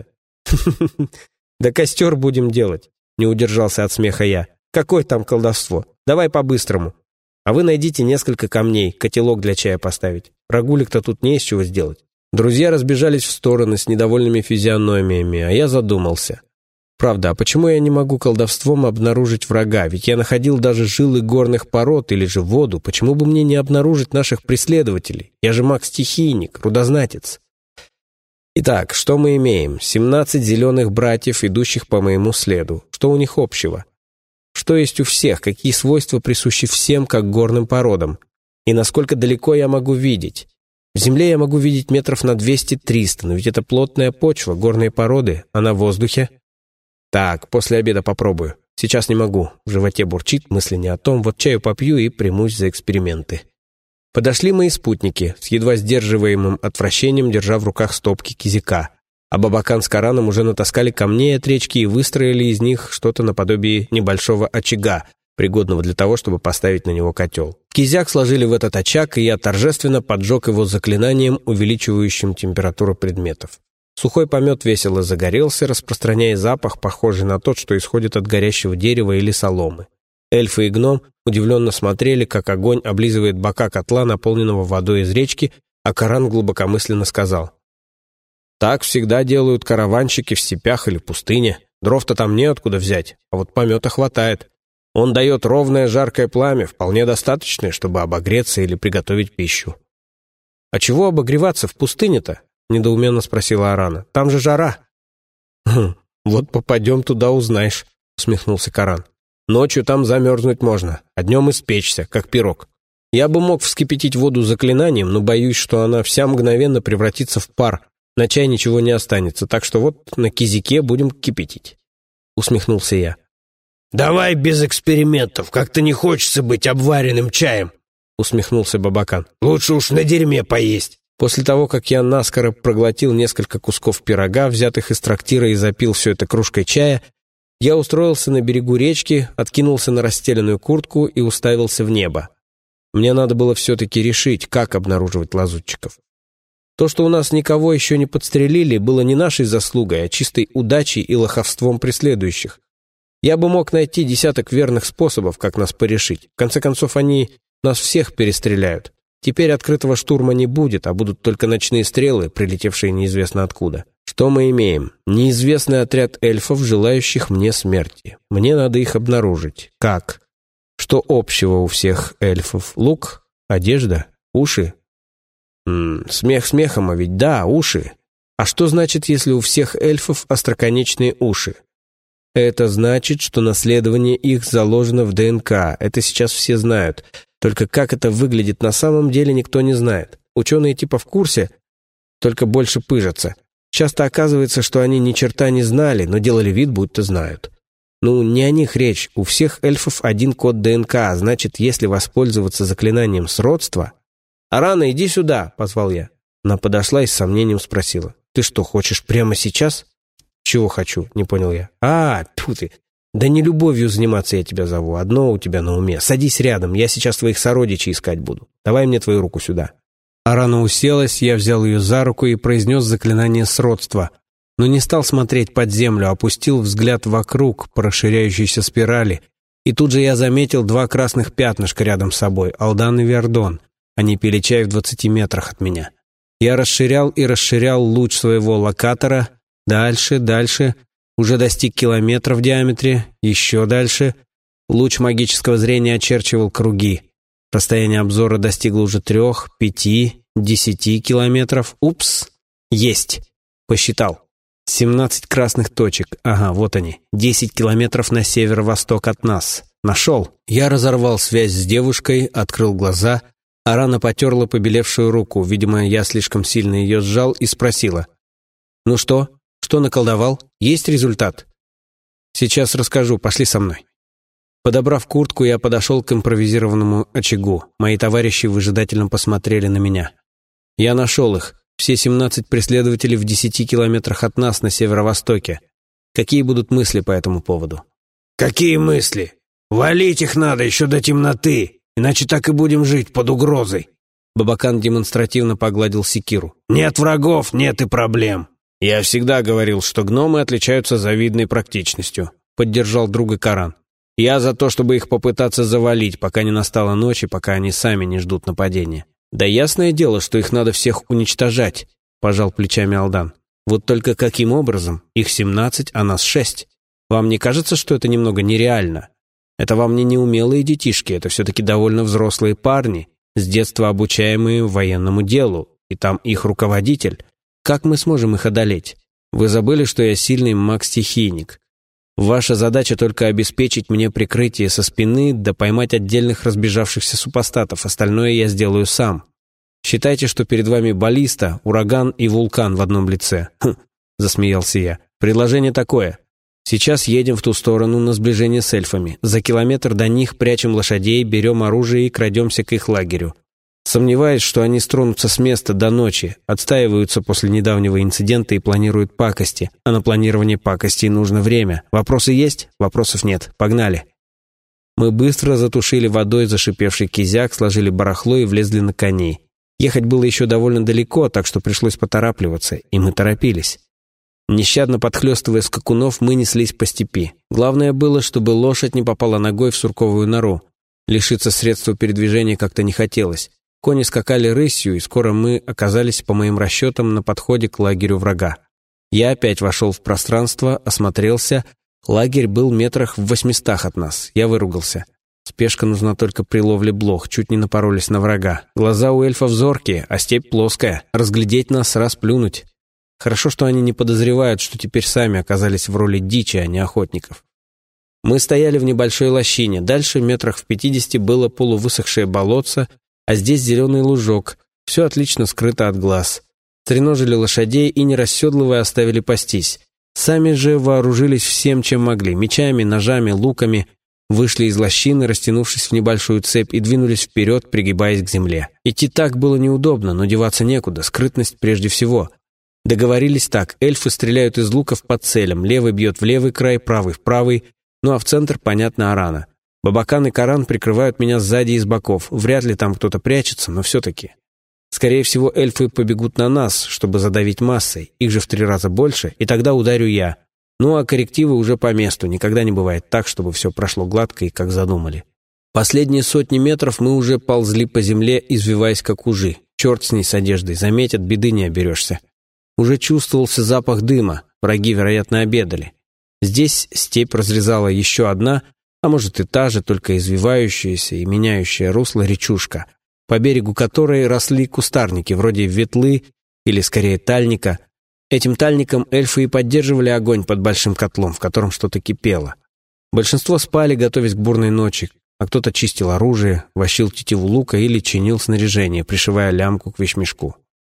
Speaker 1: «Да костер будем делать», — не удержался от смеха я. «Какое там колдовство? Давай по-быстрому. А вы найдите несколько камней, котелок для чая поставить. Прогулик-то тут не из чего сделать». Друзья разбежались в стороны с недовольными физиономиями, а я задумался. Правда, а почему я не могу колдовством обнаружить врага? Ведь я находил даже жилы горных пород или же воду. Почему бы мне не обнаружить наших преследователей? Я же маг-стихийник, рудознатец. Итак, что мы имеем? семнадцать зеленых братьев, идущих по моему следу. Что у них общего? Что есть у всех? Какие свойства присущи всем, как горным породам? И насколько далеко я могу видеть? В земле я могу видеть метров на двести-триста, но ведь это плотная почва, горные породы, а на воздухе? Так, после обеда попробую. Сейчас не могу. В животе бурчит, мысли не о том. Вот чаю попью и примусь за эксперименты. Подошли мои спутники, с едва сдерживаемым отвращением, держа в руках стопки кизика. А Бабакан с Кораном уже натаскали камней от речки и выстроили из них что-то наподобие небольшого очага, пригодного для того, чтобы поставить на него котел. Кизяк сложили в этот очаг, и я торжественно поджег его заклинанием, увеличивающим температуру предметов. Сухой помет весело загорелся, распространяя запах, похожий на тот, что исходит от горящего дерева или соломы. Эльфы и гном удивленно смотрели, как огонь облизывает бока котла, наполненного водой из речки, а Коран глубокомысленно сказал: «Так всегда делают караванщики в степях или пустыне. Дров-то там неоткуда взять, а вот помета хватает. Он дает ровное жаркое пламя, вполне достаточное, чтобы обогреться или приготовить пищу». «А чего обогреваться в пустыне-то?» — недоуменно спросила Арана. «Там же жара». «Хм, вот попадем туда, узнаешь», — усмехнулся Коран. «Ночью там замерзнуть можно, а днем испечься, как пирог. Я бы мог вскипятить воду заклинанием, но боюсь, что она вся мгновенно превратится в пар. На чай ничего не останется, так что вот на кизике будем кипятить», — усмехнулся я.
Speaker 2: «Давай без экспериментов, как-то не хочется быть обваренным чаем», — усмехнулся Бабакан. «Лучше уж на дерьме поесть».
Speaker 1: После того, как я наскоро проглотил несколько кусков пирога, взятых из трактира, и запил все это кружкой чая, я устроился на берегу речки, откинулся на расстеленную куртку и уставился в небо. Мне надо было все-таки решить, как обнаруживать лазутчиков. То, что у нас никого еще не подстрелили, было не нашей заслугой, а чистой удачей и лоховством преследующих. Я бы мог найти десяток верных способов, как нас порешить. В конце концов, они нас всех перестреляют. Теперь открытого штурма не будет, а будут только ночные стрелы, прилетевшие неизвестно откуда. Что мы имеем? Неизвестный отряд эльфов, желающих мне смерти. Мне надо их обнаружить. Как? Что общего у всех эльфов? Лук? Одежда? Уши? М -м, смех смехом, а ведь да, уши. А что значит, если у всех эльфов остроконечные уши? Это значит, что наследование их заложено в ДНК. Это сейчас все знают. Только как это выглядит на самом деле, никто не знает. Ученые типа в курсе, только больше пыжатся. Часто оказывается, что они ни черта не знали, но делали вид, будто знают. Ну, не о них речь. У всех эльфов один код ДНК, а значит, если воспользоваться заклинанием сродства... «Арана, иди сюда!» — позвал я. Она подошла и с сомнением спросила. «Ты что, хочешь прямо сейчас?» «Чего хочу?» — не понял я. «А, тьфу ты! Да не любовью заниматься я тебя зову, одно у тебя на уме. Садись рядом, я сейчас твоих сородичей искать буду. Давай мне твою руку сюда». Арана уселась, я взял ее за руку и произнес заклинание сродства, но не стал смотреть под землю, опустил взгляд вокруг по расширяющейся спирали, и тут же я заметил два красных пятнышка рядом с собой, Алдан и Вердон. Они пили чай в двадцати метрах от меня. Я расширял и расширял луч своего локатора, дальше, дальше, уже достиг километра в диаметре, еще дальше. Луч магического зрения очерчивал круги. Расстояние обзора достигло уже трех, пяти, десяти километров. Упс! Есть! Посчитал. семнадцать красных точек. Ага, вот они. Десять километров на северо-восток от нас. Нашел. Я разорвал связь с девушкой, открыл глаза. Арана потерла побелевшую руку. Видимо, я слишком сильно ее сжал и спросила. «Ну что? Что наколдовал? Есть результат?» «Сейчас расскажу. Пошли со мной». Подобрав куртку, я подошел к импровизированному очагу. Мои товарищи выжидательно посмотрели на меня. Я нашел их. Все семнадцать преследователей в десяти километрах от нас на северо-востоке. Какие будут мысли по этому поводу?
Speaker 2: «Какие мысли? Валить их надо еще до темноты, иначе так и будем жить под угрозой».
Speaker 1: Бабакан демонстративно погладил секиру.
Speaker 2: «Нет врагов, нет и проблем».
Speaker 1: «Я всегда говорил, что гномы отличаются завидной практичностью», — поддержал друга Каран. «Я за то, чтобы их попытаться завалить, пока не настала ночь и пока они сами не ждут нападения». «Да ясное дело, что их надо всех уничтожать», — пожал плечами Алдан. «Вот только каким образом? Их семнадцать, а нас шесть. Вам не кажется, что это немного нереально? Это вам не неумелые детишки, это все-таки довольно взрослые парни, с детства обучаемые военному делу, и там их руководитель. Как мы сможем их одолеть? Вы забыли, что я сильный маг-стихийник. Ваша задача только обеспечить мне прикрытие со спины, да поймать отдельных разбежавшихся супостатов. Остальное я сделаю сам. Считайте, что перед вами баллиста, ураган и вулкан в одном лице». «Хм», — засмеялся я. «Предложение такое. Сейчас едем в ту сторону на сближение с эльфами. За километр до них прячем лошадей, берем оружие и крадемся к их лагерю. Сомневаюсь, что они стронутся с места до ночи, отстаиваются после недавнего инцидента и планируют пакости. А на планирование пакостей нужно время. Вопросы есть? Вопросов нет. Погнали». Мы быстро затушили водой зашипевший кизяк, сложили барахло и влезли на коней. Ехать было еще довольно далеко, так что пришлось поторапливаться, и мы торопились. Нещадно подхлестывая скакунов, мы неслись по степи. Главное было, чтобы лошадь не попала ногой в сурковую нору. Лишиться средства передвижения как-то не хотелось. Кони скакали рысью, и скоро мы оказались, по моим расчетам, на подходе к лагерю врага. Я опять вошел в пространство, осмотрелся. Лагерь был метрах в восьмистах от нас. Я выругался. Спешка нужна только при ловле блох, чуть не напоролись на врага. Глаза у эльфов зоркие, а степь плоская. Разглядеть нас, расплюнуть. Хорошо, что они не подозревают, что теперь сами оказались в роли дичи, а не охотников. Мы стояли в небольшой лощине. Дальше, метрах в пятидесяти, было полувысохшее болотце, а здесь зеленый лужок. Все отлично скрыто от глаз. Треножили лошадей и, не расседлывая, оставили пастись. Сами же вооружились всем, чем могли. Мечами, ножами, луками. Вышли из лощины, растянувшись в небольшую цепь, и двинулись вперед, пригибаясь к земле. Идти так было неудобно, но деваться некуда. Скрытность прежде всего. Договорились так. Эльфы стреляют из луков по целям. Левый бьет в левый край, правый в правый. Ну а в центр, понятно, Арана. Бабакан и Каран прикрывают меня сзади и с боков. Вряд ли там кто-то прячется, но все-таки. Скорее всего, эльфы побегут на нас, чтобы задавить массой. Их же в три раза больше, и тогда ударю я. Ну а коррективы уже по месту. Никогда не бывает так, чтобы все прошло гладко и как задумали. Последние сотни метров мы уже ползли по земле, извиваясь как ужи. Черт с ней с одеждой, заметят, беды не оберешься. Уже чувствовался запах дыма, враги, вероятно, обедали. Здесь степь разрезала еще одна, а может и та же, только извивающаяся и меняющая русло речушка, по берегу которой росли кустарники, вроде ветлы или, скорее, тальника. Этим тальником эльфы и поддерживали огонь под большим котлом, в котором что-то кипело. Большинство спали, готовясь к бурной ночи, а кто-то чистил оружие, вощил тетиву лука или чинил снаряжение, пришивая лямку к вещмешку.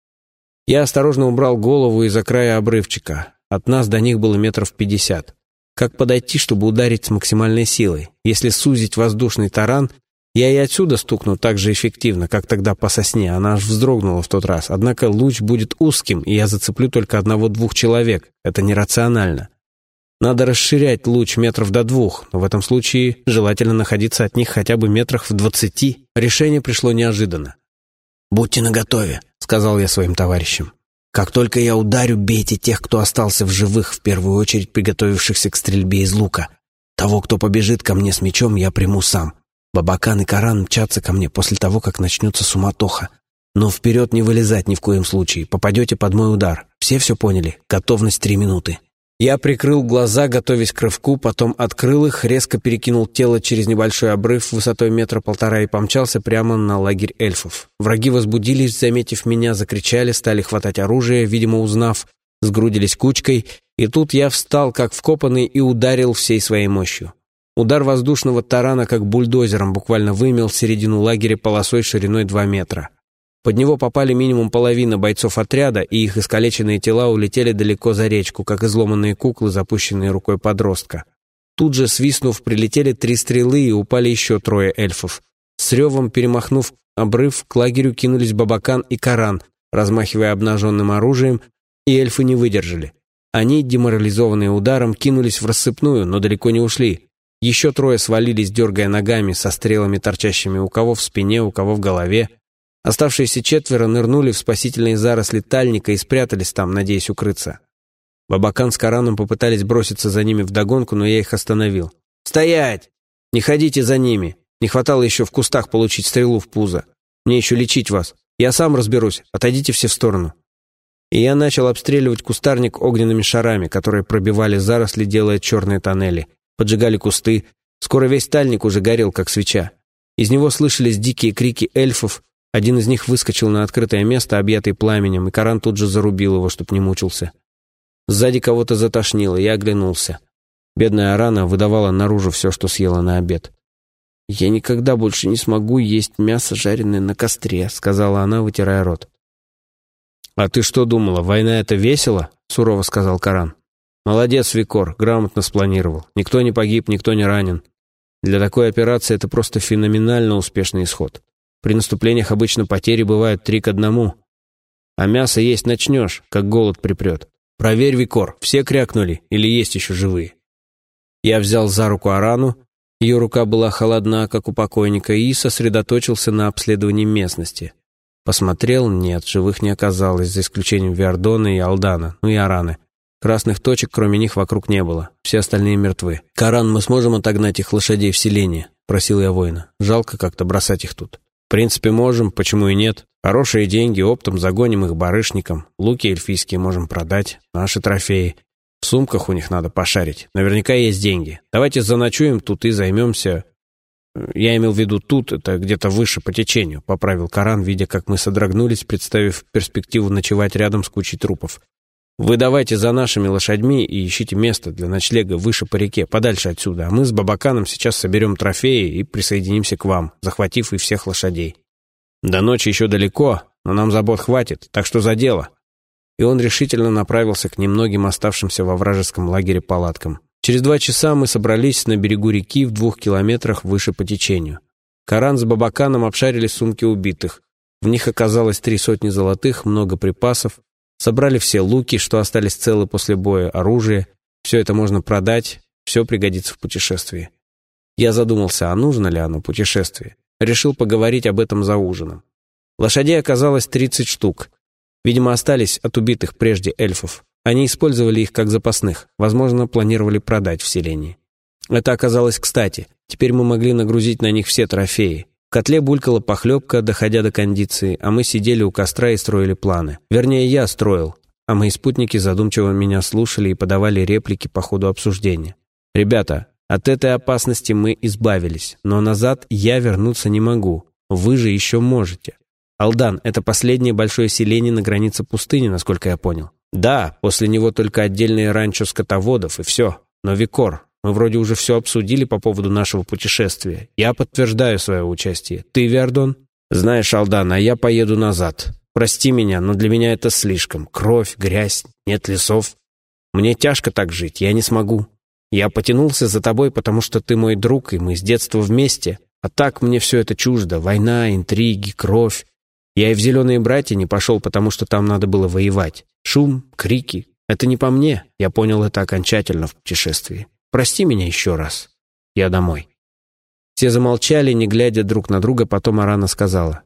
Speaker 1: Я осторожно убрал голову из-за края обрывчика. От нас до них было метров пятьдесят. Как подойти, чтобы ударить с максимальной силой? Если сузить воздушный таран, я и отсюда стукну так же эффективно, как тогда по сосне. Она аж вздрогнула в тот раз. Однако луч будет узким, и я зацеплю только одного-двух человек. Это нерационально. Надо расширять луч метров до двух, но в этом случае желательно находиться от них хотя бы метрах в двадцати. Решение пришло неожиданно.
Speaker 2: «Будьте наготове», — сказал я своим товарищам. «Как только я ударю, бейте тех, кто остался в живых, в первую очередь приготовившихся к стрельбе из лука. Того, кто побежит ко мне с мечом, я приму сам. Бабакан и Каран мчатся ко мне после того, как начнется суматоха. Но вперед не вылезать ни в коем случае. Попадете под мой удар. Все все поняли? Готовность три минуты».
Speaker 1: Я прикрыл глаза, готовясь к рывку, потом открыл их, резко перекинул тело через небольшой обрыв высотой метра полтора и помчался прямо на лагерь эльфов. Враги возбудились, заметив меня, закричали, стали хватать оружие, видимо, узнав, сгрудились кучкой, и тут я встал, как вкопанный, и ударил всей своей мощью. Удар воздушного тарана, как бульдозером, буквально вымел середину лагеря полосой шириной два метра. Под него попали минимум половина бойцов отряда, и их искалеченные тела улетели далеко за речку, как изломанные куклы, запущенные рукой подростка. Тут же, свистнув, прилетели три стрелы, и упали еще трое эльфов. С ревом перемахнув обрыв, к лагерю кинулись Бабакан и Каран, размахивая обнаженным оружием, и эльфы не выдержали. Они, деморализованные ударом, кинулись в рассыпную, но далеко не ушли. Еще трое свалились, дергая ногами, со стрелами, торчащими у кого в спине, у кого в голове. Оставшиеся четверо нырнули в спасительные заросли тальника и спрятались там, надеясь укрыться. Бабакан с Караном попытались броситься за ними вдогонку, но я их остановил. «Стоять! Не ходите за ними! Не хватало еще в кустах получить стрелу в пузо. Мне еще лечить вас. Я сам разберусь. Отойдите все в сторону». И я начал обстреливать кустарник огненными шарами, которые пробивали заросли, делая черные тоннели. Поджигали кусты. Скоро весь тальник уже горел, как свеча. Из него слышались дикие крики эльфов. Один из них выскочил на открытое место, объятый пламенем, и Каран тут же зарубил его, чтоб не мучился. Сзади кого-то затошнило, я оглянулся. Бедная Арана выдавала наружу все, что съела на обед. «Я никогда больше не смогу есть мясо, жареное на костре», — сказала она, вытирая рот. «А ты что думала, война — это весело?» — сурово сказал Каран. «Молодец, Викор, грамотно спланировал. Никто не погиб, никто не ранен. Для такой операции это просто феноменально успешный исход. При наступлениях обычно потери бывают три к одному. А мясо есть начнешь, как голод припрет. Проверь, Викор, все крякнули или есть еще живые?» Я взял за руку Арану, ее рука была холодна, как у покойника, и сосредоточился на обследовании местности. Посмотрел, нет, живых не оказалось, за исключением Виардона и Алдана, ну и Араны. Красных точек, кроме них, вокруг не было, все остальные мертвы. «Каран, мы сможем отогнать их лошадей в селение?» — просил я воина. «Жалко как-то бросать их тут». «В принципе, можем, почему и нет. Хорошие деньги, оптом загоним их барышникам. Луки эльфийские можем продать, наши трофеи. В сумках у них надо пошарить. Наверняка есть деньги. Давайте заночуем тут и займемся...» «Я имел в виду тут, это где-то выше по течению», — поправил Каран, видя, как мы содрогнулись, представив перспективу ночевать рядом с кучей трупов. «Вы давайте за нашими лошадьми и ищите место для ночлега выше по реке, подальше отсюда, а мы с Бабаканом сейчас соберем трофеи и присоединимся к вам, захватив и всех лошадей. До ночи еще далеко, но нам забот хватит, так что за дело». И он решительно направился к немногим оставшимся во вражеском лагере палаткам. Через два часа мы собрались на берегу реки в двух километрах выше по течению. Каран с Бабаканом обшарили сумки убитых. В них оказалось три сотни золотых, много припасов. Собрали все луки, что остались целы после боя, оружие. Все это можно продать, все пригодится в путешествии. Я задумался, а нужно ли оно путешествие. Решил поговорить об этом за ужином. Лошадей оказалось тридцать штук. Видимо, остались от убитых прежде эльфов. Они использовали их как запасных, возможно, планировали продать в селении. Это оказалось кстати. Теперь мы могли нагрузить на них все трофеи. В котле булькала похлебка, доходя до кондиции, а мы сидели у костра и строили планы. Вернее, я строил, а мои спутники задумчиво меня слушали и подавали реплики по ходу обсуждения. «Ребята, от этой опасности мы избавились, но назад я вернуться не могу. Вы же еще можете. Алдан — это последнее большое селение на границе пустыни, насколько я понял. Да, после него только отдельные ранчо скотоводов и все. Но Викор, мы вроде уже все обсудили по поводу нашего путешествия. Я подтверждаю свое участие. Ты, Виардон?» «Знаешь, Алдан, а я поеду назад. Прости меня, но для меня это слишком. Кровь, грязь, нет лесов. Мне тяжко так жить, я не смогу. Я потянулся за тобой, потому что ты мой друг, и мы с детства вместе. А так мне все это чуждо. Война, интриги, кровь. Я и в «Зеленые братья» не пошел, потому что там надо было воевать. Шум, крики. Это не по мне. Я понял это окончательно в путешествии. Прости меня еще раз. Я домой». Все замолчали, не глядя друг на друга, потом Арана сказала: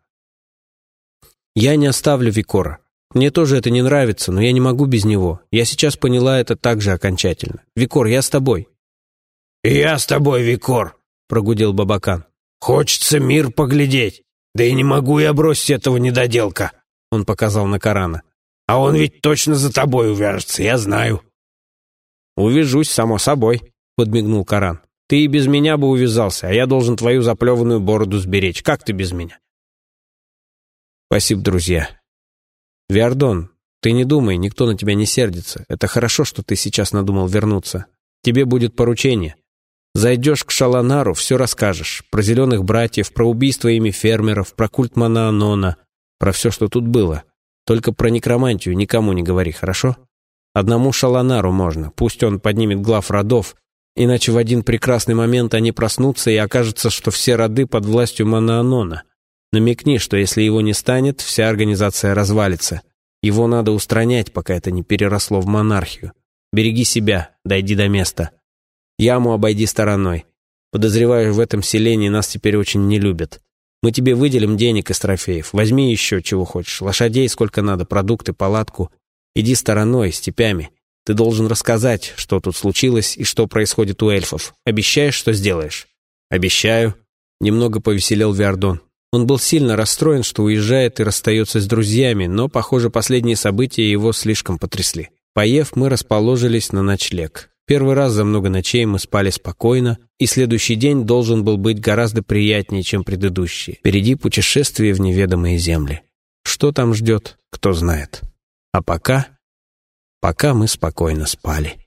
Speaker 1: «Я не оставлю Викора. Мне тоже это не нравится, но я не могу без него. Я сейчас поняла это так же окончательно. Викор, я с тобой».
Speaker 2: «И я с тобой, Викор», — прогудел Бабакан. «Хочется мир поглядеть. Да и не могу я бросить этого недоделка», — он показал на Корана. «А он ведь точно за тобой увяжется, я знаю».
Speaker 1: «Увяжусь, само собой», — подмигнул Коран. «Ты и без меня бы увязался, а я должен твою заплеванную бороду сберечь. Как ты без меня?» «Спасибо, друзья. Виардон, ты не думай, никто на тебя не сердится. Это хорошо, что ты сейчас надумал вернуться. Тебе будет поручение. Зайдешь к Шаланару, все расскажешь. Про зеленых братьев, про убийство ими фермеров, про культ Манаанона, про все, что тут было. Только про некромантию никому не говори, хорошо? Одному Шаланару можно, пусть он поднимет глав родов, иначе в один прекрасный момент они проснутся и окажется, что все роды под властью Манаанона. Намекни, что если его не станет, вся организация развалится. Его надо устранять, пока это не переросло в монархию. Береги себя, дойди до места. Яму обойди стороной. Подозреваю, в этом селении нас теперь очень не любят. Мы тебе выделим денег из трофеев. Возьми еще чего хочешь. Лошадей сколько надо, продукты, палатку. Иди стороной, степями. Ты должен рассказать, что тут случилось и что происходит у эльфов. Обещаешь, что сделаешь?» «Обещаю». Немного повеселел Виардон. Он был сильно расстроен, что уезжает и расстается с друзьями, но, похоже, последние события его слишком потрясли. Поев, мы расположились на ночлег. Первый раз за много ночей мы спали спокойно, и следующий день должен был быть гораздо приятнее, чем предыдущий. Впереди путешествие в неведомые земли. Что там ждет, кто знает. А пока... пока мы спокойно спали.